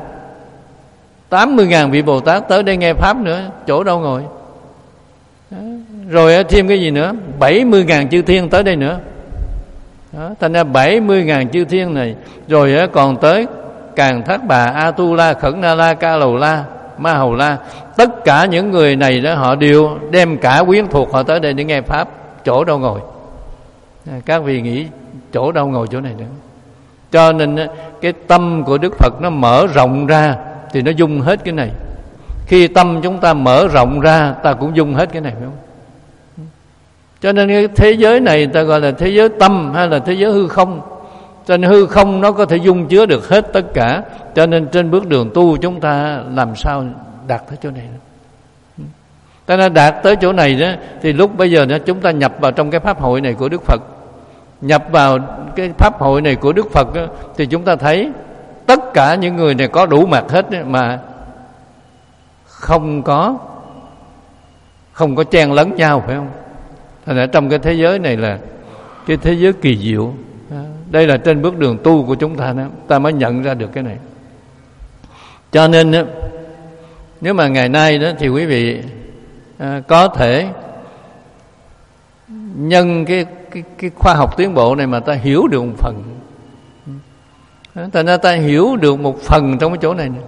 tám mươi ngàn vị Bồ Tát tới đây nghe Pháp nữa, chỗ đâu ngồi? Đó. Rồi thêm cái gì nữa? bảy mươi ngàn chư thiên tới đây nữa. Đó. Thành ra bảy mươi ngàn chư thiên này. Rồi còn tới Càn Thác Bà, A Tu La, Khẩn Na La, Ca Lầu La, Ma Hầu La. Tất cả những người này đó, họ đều đem cả quyến thuộc họ tới đây để nghe Pháp, chỗ đâu ngồi? Các vị nghĩ chỗ đâu ngồi chỗ này nữa. Cho nên cái tâm của Đức Phật nó mở rộng ra thì nó dung hết cái này. Khi tâm chúng ta mở rộng ra, ta cũng dung hết cái này, phải không? Cho nên cái thế giới này ta gọi là thế giới tâm hay là thế giới hư không. Cho nên hư không nó có thể dung chứa được hết tất cả. Cho nên trên bước đường tu chúng ta làm sao đạt tới chỗ này nữa. Ta đã đạt tới chỗ này đó, thì lúc bây giờ đó chúng ta nhập vào trong cái pháp hội này của Đức Phật. Nhập vào cái pháp hội này của Đức Phật đó, thì chúng ta thấy tất cả những người này có đủ mặt hết đó, mà không có không có chen lấn nhau, phải không? Thành ra trong cái thế giới này là cái thế giới kỳ diệu. Đây là trên bước đường tu của chúng ta đó, ta mới nhận ra được cái này. Cho nên đó, nếu mà ngày nay đó thì quý vị à, có thể nhân cái, cái cái khoa học tiến bộ này mà ta hiểu được một phần. Thành ra ta hiểu được một phần trong cái chỗ này, này.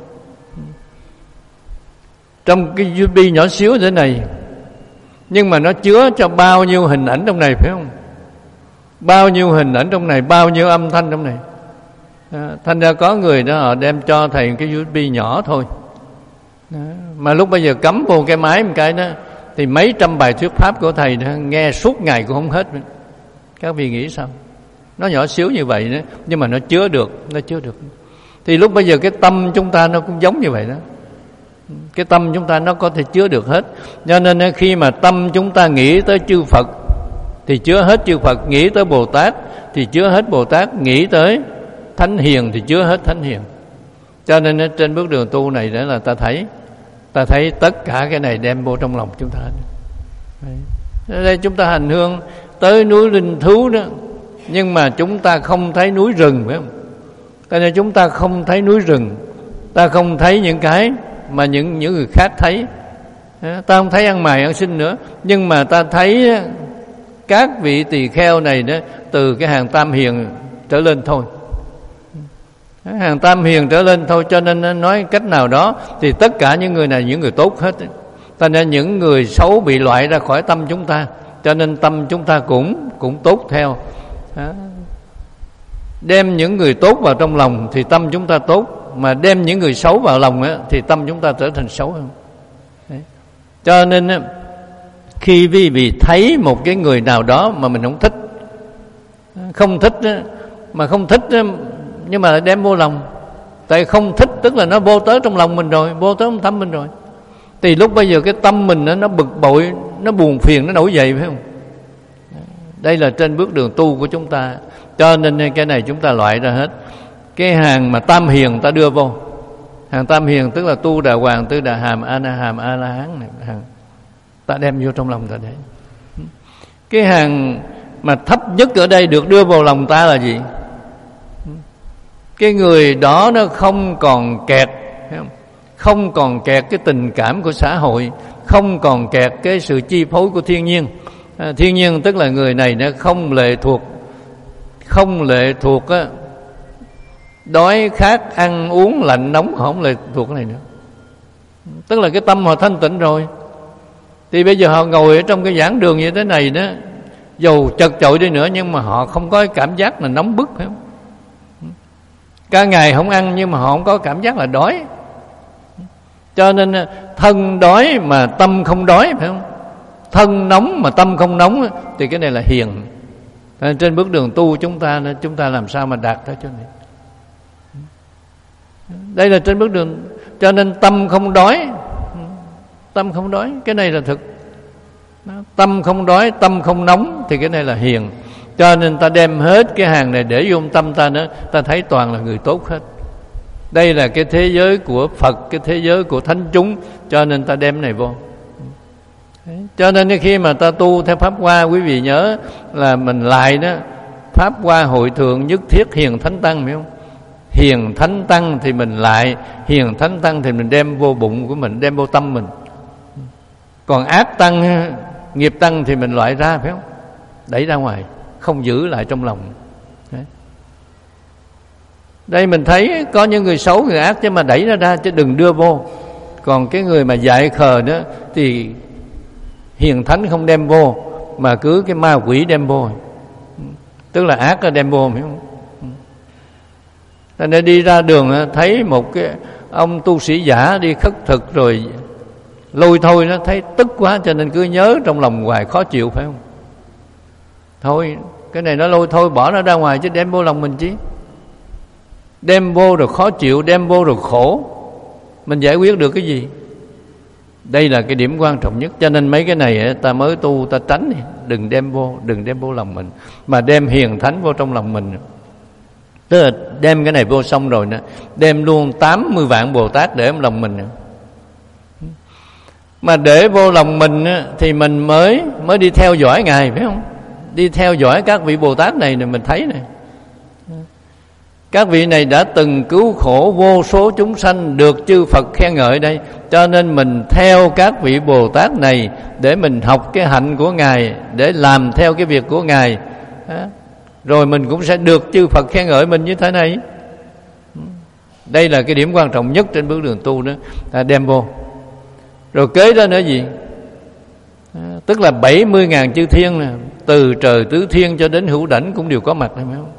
Trong cái u ét bê nhỏ xíu thế này, nhưng mà nó chứa cho bao nhiêu hình ảnh trong này, phải không? Bao nhiêu hình ảnh trong này, bao nhiêu âm thanh trong này. À, thành ra có người đó họ đem cho thầy cái u ét bê nhỏ thôi. Đó. Mà lúc bây giờ cắm vô cái máy một cái đó, thì mấy trăm bài thuyết pháp của thầy đó, nghe suốt ngày cũng không hết. Các vị nghĩ sao? Nó nhỏ xíu như vậy đó, nhưng mà nó chứa được, nó chứa được. Thì lúc bây giờ cái tâm chúng ta nó cũng giống như vậy đó. Cái tâm chúng ta nó có thể chứa được hết. Cho nên khi mà tâm chúng ta nghĩ tới chư Phật thì chứa hết chư Phật, nghĩ tới Bồ Tát thì chứa hết Bồ Tát, nghĩ tới Thánh Hiền thì chứa hết Thánh Hiền. Cho nên trên bước đường tu này đó là ta thấy ta thấy tất cả cái này đem vô trong lòng chúng ta. Ở đây chúng ta hành hương tới núi Linh Thú đó, nhưng mà chúng ta không thấy núi rừng, phải không? Cho nên chúng ta không thấy núi rừng, ta không thấy những cái mà những những người khác thấy. Ta không thấy ăn mày ăn xin nữa, nhưng mà ta thấy các vị tỳ kheo này đó, từ cái hàng Tam Hiền trở lên thôi. Hàng Tam Hiền trở lên thôi. Cho nên nói cách nào đó thì tất cả những người này những người tốt hết. Cho nên những người xấu bị loại ra khỏi tâm chúng ta. Cho nên tâm chúng ta cũng cũng tốt theo. Đem những người tốt vào trong lòng thì tâm chúng ta tốt, mà đem những người xấu vào lòng á, thì tâm chúng ta trở thành xấu hơn. Đấy. Cho nên á, khi quý vị thấy một cái người nào đó mà mình không thích, không thích á, mà không thích á, nhưng mà lại đem vô lòng. Tại không thích tức là nó vô tới trong lòng mình rồi, vô tới trong tâm mình rồi. Thì lúc bây giờ cái tâm mình nó, nó bực bội, nó buồn phiền, nó nổi dậy, phải không? Đây là trên bước đường tu của chúng ta. Cho nên cái này chúng ta loại ra hết. Cái hàng mà Tam Hiền ta đưa vô. Hàng Tam Hiền tức là Tu Đà Hoàng, Tư Đà Hàm, A Na Hàm, A La Hán này, hàng ta đem vô trong lòng ta đấy. Cái hàng mà thấp nhất ở đây được đưa vào lòng ta là gì? Cái người đó nó không còn kẹt, không? không còn kẹt cái tình cảm của xã hội, không còn kẹt cái sự chi phối của thiên nhiên. À, thiên nhiên tức là người này nó không lệ thuộc, không lệ thuộc á, đói khát ăn uống lạnh nóng, không lệ thuộc cái này nữa. Tức là cái tâm họ thanh tịnh rồi. Thì bây giờ họ ngồi ở trong cái giảng đường như thế này đó, dầu chật chội đi nữa nhưng mà họ không có cảm giác là nóng bức, phải không? Cả ngày không ăn nhưng mà họ không có cảm giác là đói. Cho nên thân đói mà tâm không đói, phải không? Thân nóng mà tâm không nóng thì cái này là hiền. Trên bước đường tu chúng ta chúng ta làm sao mà đạt tới chỗ này. Đây là trên bước đường. Cho nên tâm không đói, tâm không đói, cái này là thực. Tâm không đói, tâm không nóng thì cái này là hiền. Cho nên ta đem hết cái hàng này để vô tâm ta nữa, ta thấy toàn là người tốt hết. Đây là cái thế giới của Phật, cái thế giới của thánh chúng. Cho nên ta đem này vô. Cho nên khi mà ta tu theo Pháp Hoa, quý vị nhớ là mình lại đó, Pháp Hoa hội thượng nhất thiết hiền thánh tăng, phải không? Hiền thánh tăng thì mình lại, hiền thánh tăng thì mình đem vô bụng của mình, đem vô tâm mình. Còn ác tăng, nghiệp tăng thì mình loại ra, phải không? Đẩy ra ngoài, không giữ lại trong lòng. Đấy. Đây mình thấy có những người xấu, người ác chứ mà đẩy nó ra chứ đừng đưa vô. Còn cái người mà dại khờ đó thì hiền thánh không đem vô, mà cứ cái ma quỷ đem vô. tức là ác là đem vô, hiểu không? Nên đi ra đường thấy một cái ông tu sĩ giả đi khất thực rồi lôi thôi, nó thấy tức quá cho nên cứ nhớ trong lòng hoài, khó chịu phải không? Thôi cái này nó lôi thôi, bỏ nó ra ngoài chứ đem vô lòng mình chứ. Đem vô rồi khó chịu, đem vô rồi khổ, mình giải quyết được cái gì? Đây là cái điểm quan trọng nhất. Cho nên mấy cái này ta mới tu ta tránh, đừng đem vô, đừng đem vô lòng mình, mà đem hiền thánh vô trong lòng mình. Tức là đem cái này vô xong rồi nè, đem luôn tám mươi vạn Bồ Tát để trong lòng mình nữa. Mà để vô lòng mình thì mình mới mới đi theo dõi Ngài, phải không? Đi theo dõi các vị Bồ Tát này, này mình thấy này, các vị này đã từng cứu khổ vô số chúng sanh, được chư Phật khen ngợi đây. Cho nên mình theo các vị Bồ Tát này để mình học cái hạnh của Ngài, để làm theo cái việc của Ngài, rồi mình cũng sẽ được chư Phật khen ngợi mình như thế này. Đây là cái điểm quan trọng nhất trên bước đường tu đó, ta đem vô. Rồi kế đó nữa gì? Tức là bảy mươi ngàn chư thiên nè, từ trời tứ thiên cho đến hữu đảnh cũng đều có mặt, phải không?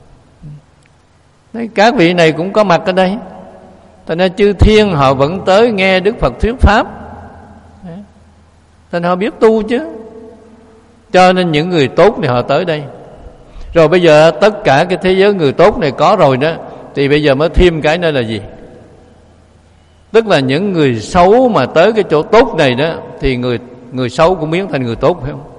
Đấy, các vị này cũng có mặt ở đây. Thành ra chư thiên họ vẫn tới nghe Đức Phật thuyết pháp, thành họ biết tu chứ. Cho nên những người tốt thì họ tới đây. Rồi bây giờ tất cả cái thế giới người tốt này có rồi đó, thì bây giờ mới thêm cái nữa là gì? Tức là những người xấu mà tới cái chỗ tốt này đó, thì người người xấu cũng biến thành người tốt, phải không?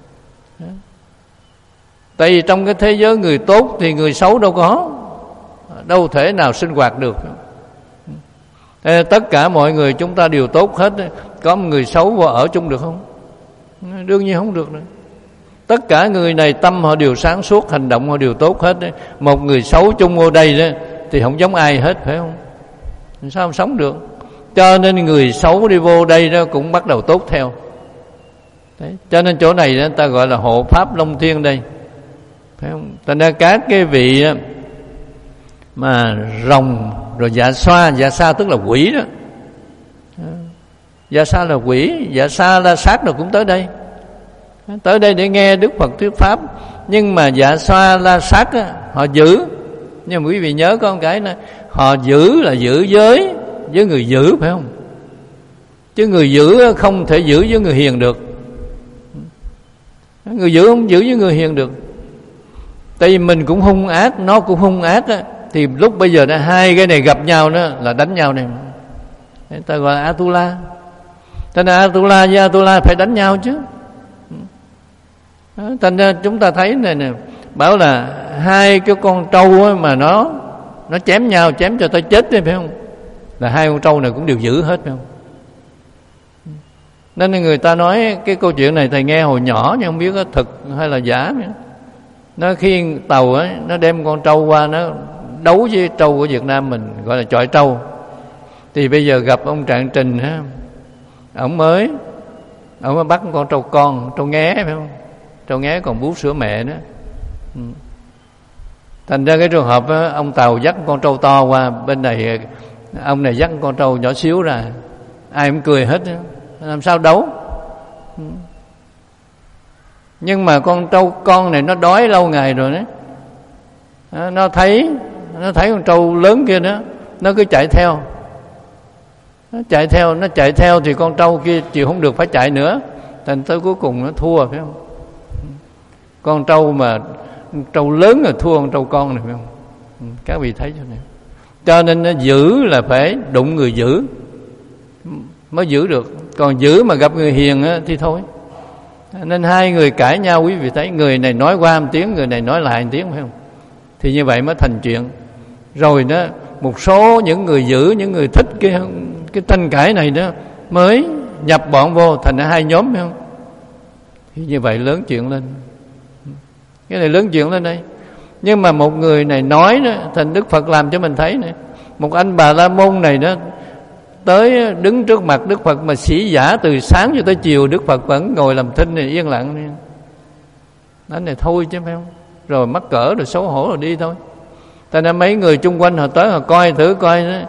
Tại vì trong cái thế giới người tốt thì người xấu đâu có, đâu thể nào sinh hoạt được. Tất cả mọi người chúng ta đều tốt hết, có một người xấu vào ở chung được không? Đương nhiên không được nữa. Tất cả người này tâm họ đều sáng suốt, hành động họ đều tốt hết. Một người xấu chung vô đây đó thì không giống ai hết, phải không? Sao không sống được? Cho nên người xấu đi vô đây đó cũng bắt đầu tốt theo. Đấy. Cho nên chỗ này đó, ta gọi là hộ pháp Long Thiên đây, phải không? Thành ra các cái vị đó, mà rồng rồi dạ xoa, dạ sa tức là quỷ đó. Dạ sa là quỷ, dạ sa la sát rồi cũng tới đây, tới đây để nghe Đức Phật thuyết pháp. Nhưng mà dạ xoa la sát á, họ giữ. Nhưng mà quý vị nhớ có một cái này, họ giữ là giữ giới với người giữ, phải không? Chứ người giữ không thể giữ với người hiền được. Người giữ không giữ với người hiền được. Tại vì mình cũng hung ác, nó cũng hung ác á, thì lúc bây giờ đó, hai cái này gặp nhau đó là đánh nhau này. Ta gọi là Atula. Thành ra Atula với Atula phải đánh nhau chứ. Thành ra chúng ta thấy này nè, bảo là hai cái con trâu mà nó nó chém nhau, chém cho tới chết đấy, phải không? Là hai con trâu này cũng đều giữ hết, phải không? Nên người ta nói cái câu chuyện này thầy nghe hồi nhỏ nhưng không biết có thực hay là giả. Nó khi tàu ấy, nó đem con trâu qua, nó đấu với trâu của Việt Nam mình, gọi là chọi trâu. Thì bây giờ gặp ông Trạng Trình ha, ổng mới ổng mới bắt con trâu con, trâu nghé, phải không? Trâu nghé còn bú sữa mẹ nữa. Ừ. Thành ra cái trường hợp đó, ông Tàu dắt con trâu to qua, bên này ông này dắt con trâu nhỏ xíu ra, ai cũng cười hết đó. Làm sao đấu? Ừ. Nhưng mà con trâu con này nó đói lâu ngày rồi đấy, nó thấy nó thấy con trâu lớn kia đó, nó cứ chạy theo, nó chạy theo nó chạy theo thì con trâu kia chịu không được phải chạy nữa, thành tới cuối cùng nó thua, phải không? Con trâu mà trâu lớn là thua con trâu con này, phải không? Các vị thấy cho này. Cho nên nó giữ là phải đụng người giữ mới giữ được, còn giữ mà gặp người hiền á, thì thôi. Nên hai người cãi nhau, quý vị thấy người này nói qua một tiếng, người này nói lại một tiếng, phải không? Thì như vậy mới thành chuyện. Rồi đó, một số những người giữ, những người thích cái cái tranh cãi này đó mới nhập bọn vô thành hai nhóm, phải không? Thì như vậy lớn chuyện lên. Cái này lớn chuyện lên đây. Nhưng mà một người này nói đó, thành Đức Phật làm cho mình thấy này. Một anh Bà La Môn này đó tới đứng trước mặt Đức Phật mà sĩ giả từ sáng cho tới chiều, Đức Phật vẫn ngồi làm thinh này, yên lặng này. Anh này thôi chứ, phải không? Rồi mắc cỡ rồi xấu hổ rồi đi thôi. Tại nên mấy người chung quanh họ tới họ coi thử coi đó.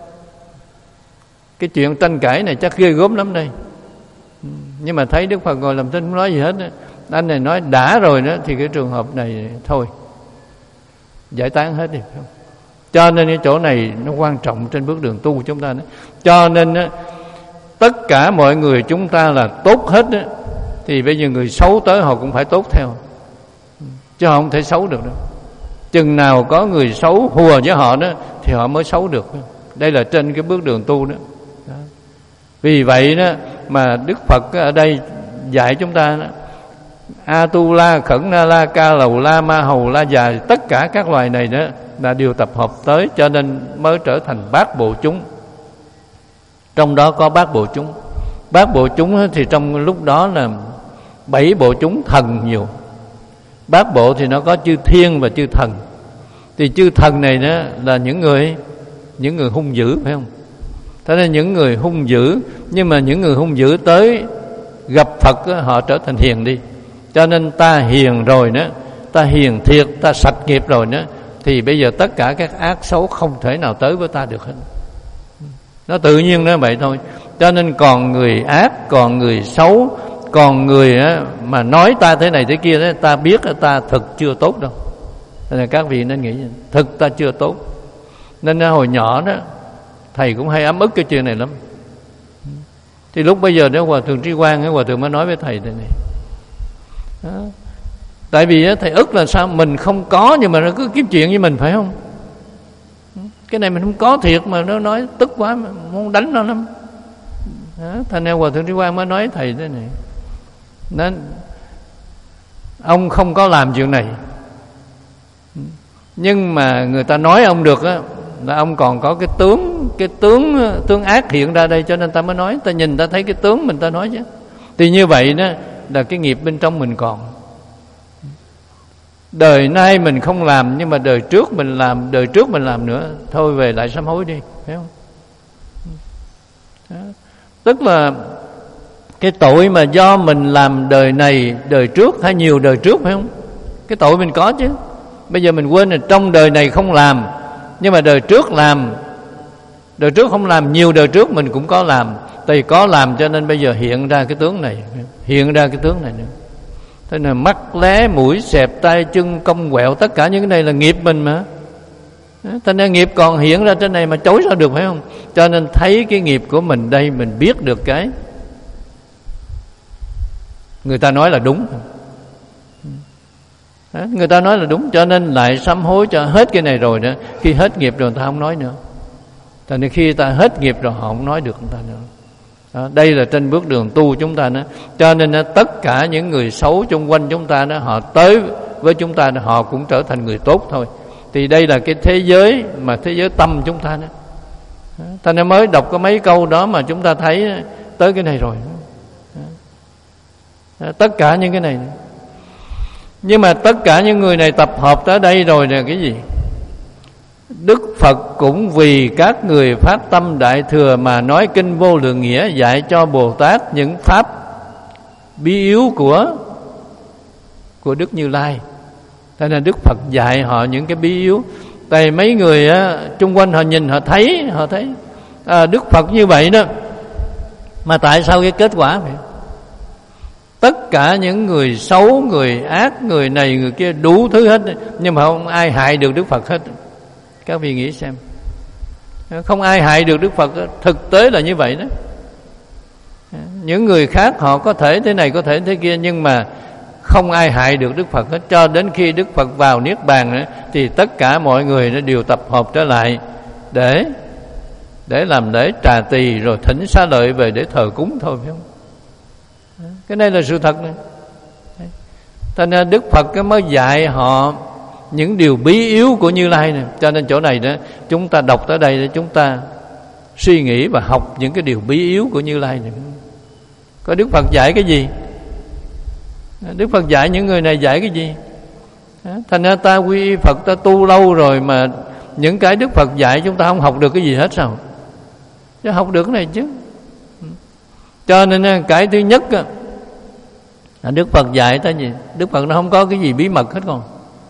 Cái chuyện tranh cãi này chắc ghê gớm lắm đây. Nhưng mà thấy Đức Phật ngồi làm thinh không nói gì hết đó. Anh này nói đã rồi đó thì cái trường hợp này thôi giải tán hết đi. Cho nên cái chỗ này nó quan trọng trên bước đường tu của chúng ta đó. Cho nên đó, tất cả mọi người chúng ta là tốt hết đó, thì bây giờ người xấu tới họ cũng phải tốt theo, chứ họ không thể xấu được đâu. Chừng nào có người xấu hùa với họ đó thì họ mới xấu được. Đây là trên cái bước đường tu đó, đó. Vì vậy đó mà Đức Phật ở đây dạy chúng ta đó, Atula, Khẩn Na La, Ca Lầu La, Ma Hầu La Già, tất cả các loài này đó là đều tập hợp tới, cho nên mới trở thành bát bộ chúng. Trong đó có bát bộ chúng. Bát bộ chúng thì trong lúc đó là bảy bộ chúng thần nhiều. Bát bộ thì nó có chư thiên và chư thần. Thì chư thần này đó là những người những người hung dữ, phải không? Thế nên những người hung dữ, nhưng mà những người hung dữ tới gặp Phật đó, họ trở thành hiền đi. Cho nên ta hiền rồi đó, ta hiền thiệt, ta sạch nghiệp rồi đó, thì bây giờ tất cả các ác xấu không thể nào tới với ta được hết. Nó tự nhiên nó vậy thôi. Cho nên còn người ác, còn người xấu, còn người mà nói ta thế này thế kia đó, ta biết ta thực chưa tốt đâu. Nên là các vị nên nghĩ thực ta chưa tốt. Nên hồi nhỏ đó thầy cũng hay ấm ức cái chuyện này lắm. Thì lúc bây giờ đó Hòa Thượng Trí Quang, Hòa Thượng mới nói với thầy thế này đó. Tại vì thầy ức là sao? Mình không có nhưng mà nó cứ kiếm chuyện với mình, phải không? Cái này mình không có thiệt mà nó nói tức quá, muốn đánh nó lắm đó. Thành ra Hòa Thượng Trí Quang mới nói thầy thế này, nên ông không có làm chuyện này, nhưng mà người ta nói ông được á, là ông còn có cái tướng cái tướng tướng ác hiện ra đây, cho nên ta mới nói. Ta nhìn ta thấy cái tướng mình ta nói chứ. Thì như vậy đó là cái nghiệp bên trong mình còn. Đời nay mình không làm, nhưng mà đời trước mình làm, đời trước mình làm nữa, thôi về lại sám hối đi, phải không? Đó. Tức là cái tội mà do mình làm đời này, đời trước hay nhiều đời trước, phải không? Cái tội mình có chứ. Bây giờ mình quên là trong đời này không làm, nhưng mà đời trước làm. Đời trước không làm, nhiều đời trước mình cũng có làm. Tại vì có làm cho nên bây giờ hiện ra cái tướng này, hiện ra cái tướng này nữa. Thế là mắt lé, mũi xẹp, tay chân cong quẹo, tất cả những cái này là nghiệp mình mà. Thế nên nghiệp còn hiện ra trên này mà chối sao được, phải không? Cho nên thấy cái nghiệp của mình đây, mình biết được cái người ta nói là đúng. Người ta nói là đúng, cho nên lại sám hối cho hết cái này rồi đó. Khi hết nghiệp rồi người ta không nói nữa. Cho nên khi ta hết nghiệp rồi họ không nói được người ta nữa. Đó, đây là trên bước đường tu chúng ta đó. Cho nên đó, tất cả những người xấu xung quanh chúng ta đó, họ tới với chúng ta đó, họ cũng trở thành người tốt thôi. Thì đây là cái thế giới mà thế giới tâm chúng ta đó. Ta nên mới đọc có mấy câu đó mà chúng ta thấy tới cái này rồi. Đó, tất cả những cái này. Nhưng mà tất cả những người này tập hợp tới đây rồi là cái gì? Đức Phật cũng vì các người phát tâm Đại Thừa mà nói kinh Vô Lượng Nghĩa, dạy cho Bồ Tát những pháp bí yếu của của Đức Như Lai. Thế nên Đức Phật dạy họ những cái bí yếu. Tại mấy người á, chung quanh họ nhìn họ thấy, họ thấy à, Đức Phật như vậy đó. Mà tại sao cái kết quả vậy? Tất cả những người xấu, người ác, người này, người kia, đủ thứ hết, nhưng mà không ai hại được Đức Phật hết. Các vị nghĩ xem, không ai hại được Đức Phật. Thực tế là như vậy đó. Những người khác họ có thể thế này, có thể thế kia, nhưng mà không ai hại được Đức Phật hết. Cho đến khi Đức Phật vào Niết Bàn nữa, thì tất cả mọi người nó đều tập hợp trở lại để để làm lễ trà tỳ, rồi thỉnh xá lợi về để thờ cúng thôi, phải không? Cái này là sự thật này. Cho nên Đức Phật mới dạy họ những điều bí yếu của Như Lai này. Cho nên chỗ này đó, chúng ta đọc tới đây để chúng ta suy nghĩ và học những cái điều bí yếu của Như Lai này. Có Đức Phật dạy cái gì? Đức Phật dạy những người này dạy cái gì? Thành ra ta quy y Phật, ta tu lâu rồi mà những cái Đức Phật dạy chúng ta không học được cái gì hết sao? Chứ học được cái này chứ. Cho nên cái thứ nhất là Đức Phật dạy ta gì? Đức Phật nó không có cái gì bí mật hết con.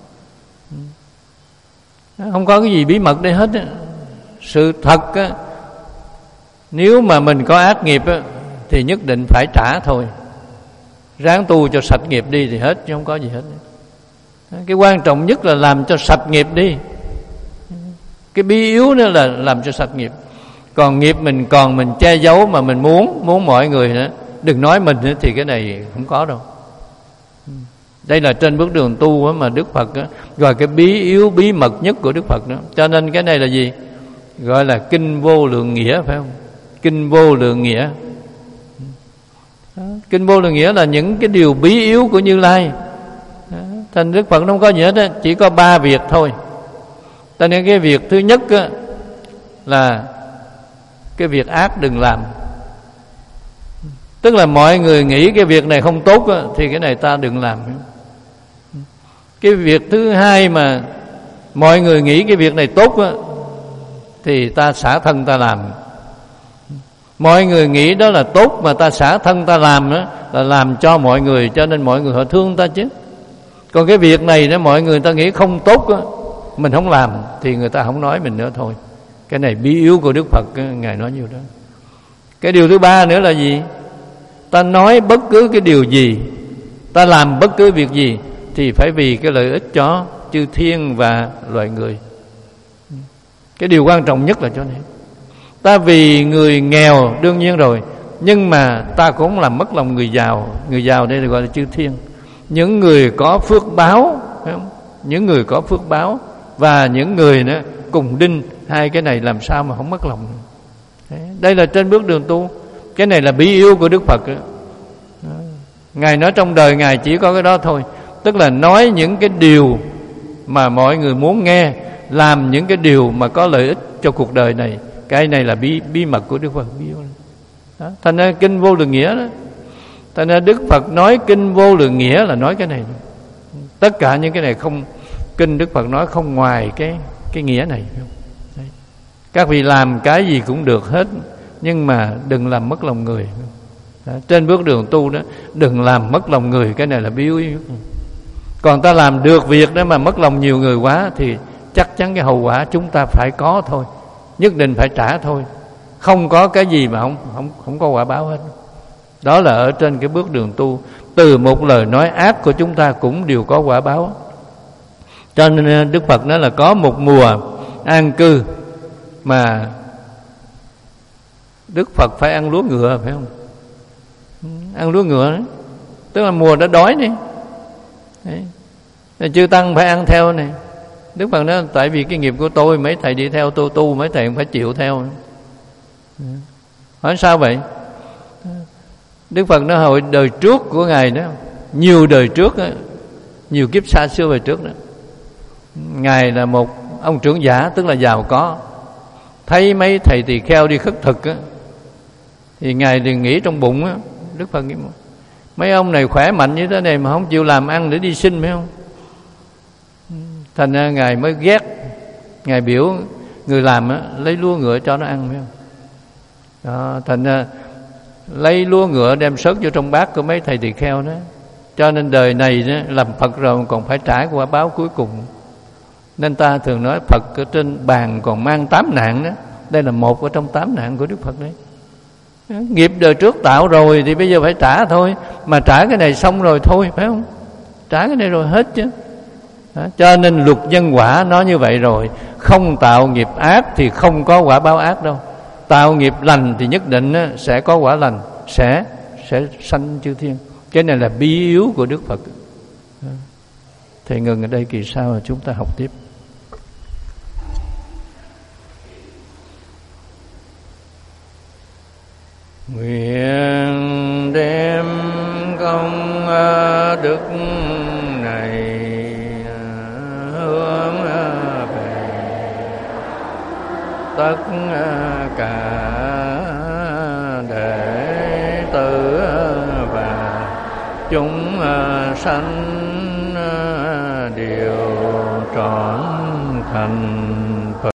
Không có cái gì bí mật đây hết. Sự thật á, nếu mà mình có ác nghiệp á, thì nhất định phải trả thôi. ráng tu cho sạch nghiệp đi thì hết, chứ không có gì hết. Cái quan trọng nhất là làm cho sạch nghiệp đi. Cái bí yếu nữa là làm cho sạch nghiệp. Còn nghiệp mình còn mình che giấu mà mình muốn muốn mọi người nữa, đừng nói mình nữa, thì cái này không có đâu. Đây là trên bước đường tu mà Đức Phật gọi cái bí yếu bí mật nhất của Đức Phật đó. Cho nên cái này là gì? Gọi là kinh vô lượng nghĩa, phải không? Kinh vô lượng nghĩa. Kinh vô lượng nghĩa là những cái điều bí yếu của Như Lai. Thành Đức Phật không có gì hết, chỉ có ba việc thôi. Cho nên cái việc thứ nhất là cái việc ác đừng làm. Tức là mọi người nghĩ cái việc này không tốt thì cái này ta đừng làm. Cái việc thứ hai mà mọi người nghĩ cái việc này tốt thì ta xả thân ta làm. Mọi người nghĩ đó là tốt mà ta xả thân ta làm đó, là làm cho mọi người, cho nên mọi người họ thương ta chứ. Còn cái việc này đó mọi người ta nghĩ không tốt đó, mình không làm thì người ta không nói mình nữa thôi. Cái này bí yếu của Đức Phật, Ngài nói nhiều đó. Cái điều thứ ba nữa là gì? Ta nói bất cứ cái điều gì, ta làm bất cứ việc gì thì phải vì cái lợi ích cho chư thiên và loài người. Cái điều quan trọng nhất là cho nên ta vì người nghèo đương nhiên rồi, nhưng mà ta cũng không làm mất lòng người giàu. Người giàu đây được gọi là chư thiên, những người có phước báo, phải không? Những người có phước báo và những người nữa cùng đinh, hai cái này làm sao mà không mất lòng. Đấy, đây là trên bước đường tu. Cái này là bí yếu của Đức Phật đó. Ngài nói trong đời Ngài chỉ có cái đó thôi. Tức là nói những cái điều mà mọi người muốn nghe, làm những cái điều mà có lợi ích cho cuộc đời này. Cái này là bí, bí mật của Đức Phật. Bí đó. Thành ra kinh vô lượng nghĩa đó. Thành ra Đức Phật nói kinh vô lượng nghĩa là nói cái này. Tất cả những cái này không, kinh Đức Phật nói không ngoài cái, cái nghĩa này. Đấy. Các vị làm cái gì cũng được hết, nhưng mà đừng làm mất lòng người. Đó. Trên bước đường tu đó, đừng làm mất lòng người. Cái này là bí yếu. Còn ta làm được việc đó mà mất lòng nhiều người quá thì chắc chắn cái hậu quả chúng ta phải có thôi, nhất định phải trả thôi. Không có cái gì mà không, không, không có quả báo hết. Đó là ở trên cái bước đường tu. Từ một lời nói ác của chúng ta cũng đều có quả báo. Cho nên Đức Phật nói là có một mùa an cư mà Đức Phật phải ăn lúa ngựa, phải không? Ăn lúa ngựa đó. Tức là mùa đã đói đi. Đấy. Chư Tăng phải ăn theo này. Đức Phật nói tại vì cái nghiệp của tôi, mấy thầy đi theo tôi tu, mấy thầy cũng phải chịu theo. Hỏi sao vậy? Đức Phật nói hồi đời trước của Ngài đó, nhiều đời trước đó, nhiều kiếp xa xưa về trước đó, Ngài là một ông trưởng giả, tức là giàu có. Thấy mấy thầy tỳ kheo đi khất thực á, thì Ngài liền nghĩ trong bụng á, Đức Phật nghĩ mấy ông này khỏe mạnh như thế này mà không chịu làm ăn để đi sinh, phải không? Thành ra Ngài mới ghét. Ngài biểu người làm á, lấy lúa ngựa cho nó ăn, phải không? Đó, thành ra lấy lúa ngựa đem sớt vô trong bát của mấy thầy tỳ kheo đó. Cho nên đời này đó, làm Phật rồi còn phải trả quả báo cuối cùng. Nên ta thường nói Phật ở trên bàn còn mang tám nạn đó. Đây là một ở trong tám nạn của Đức Phật đấy. Nghiệp đời trước tạo rồi thì bây giờ phải trả thôi. Mà trả cái này xong rồi thôi, phải không? Trả cái này rồi hết chứ. Đó, cho nên luật nhân quả nó như vậy rồi. Không tạo nghiệp ác thì không có quả báo ác đâu. Tạo nghiệp lành thì nhất định sẽ có quả lành, Sẽ sẽ sanh chư thiên. Cái này là bí yếu của Đức Phật. Đó. Thầy ngừng ở đây, kỳ sau là chúng ta học tiếp. Nguyện đem công đức này hướng về tất cả đệ tử và chúng sanh đều trọn thành Phật.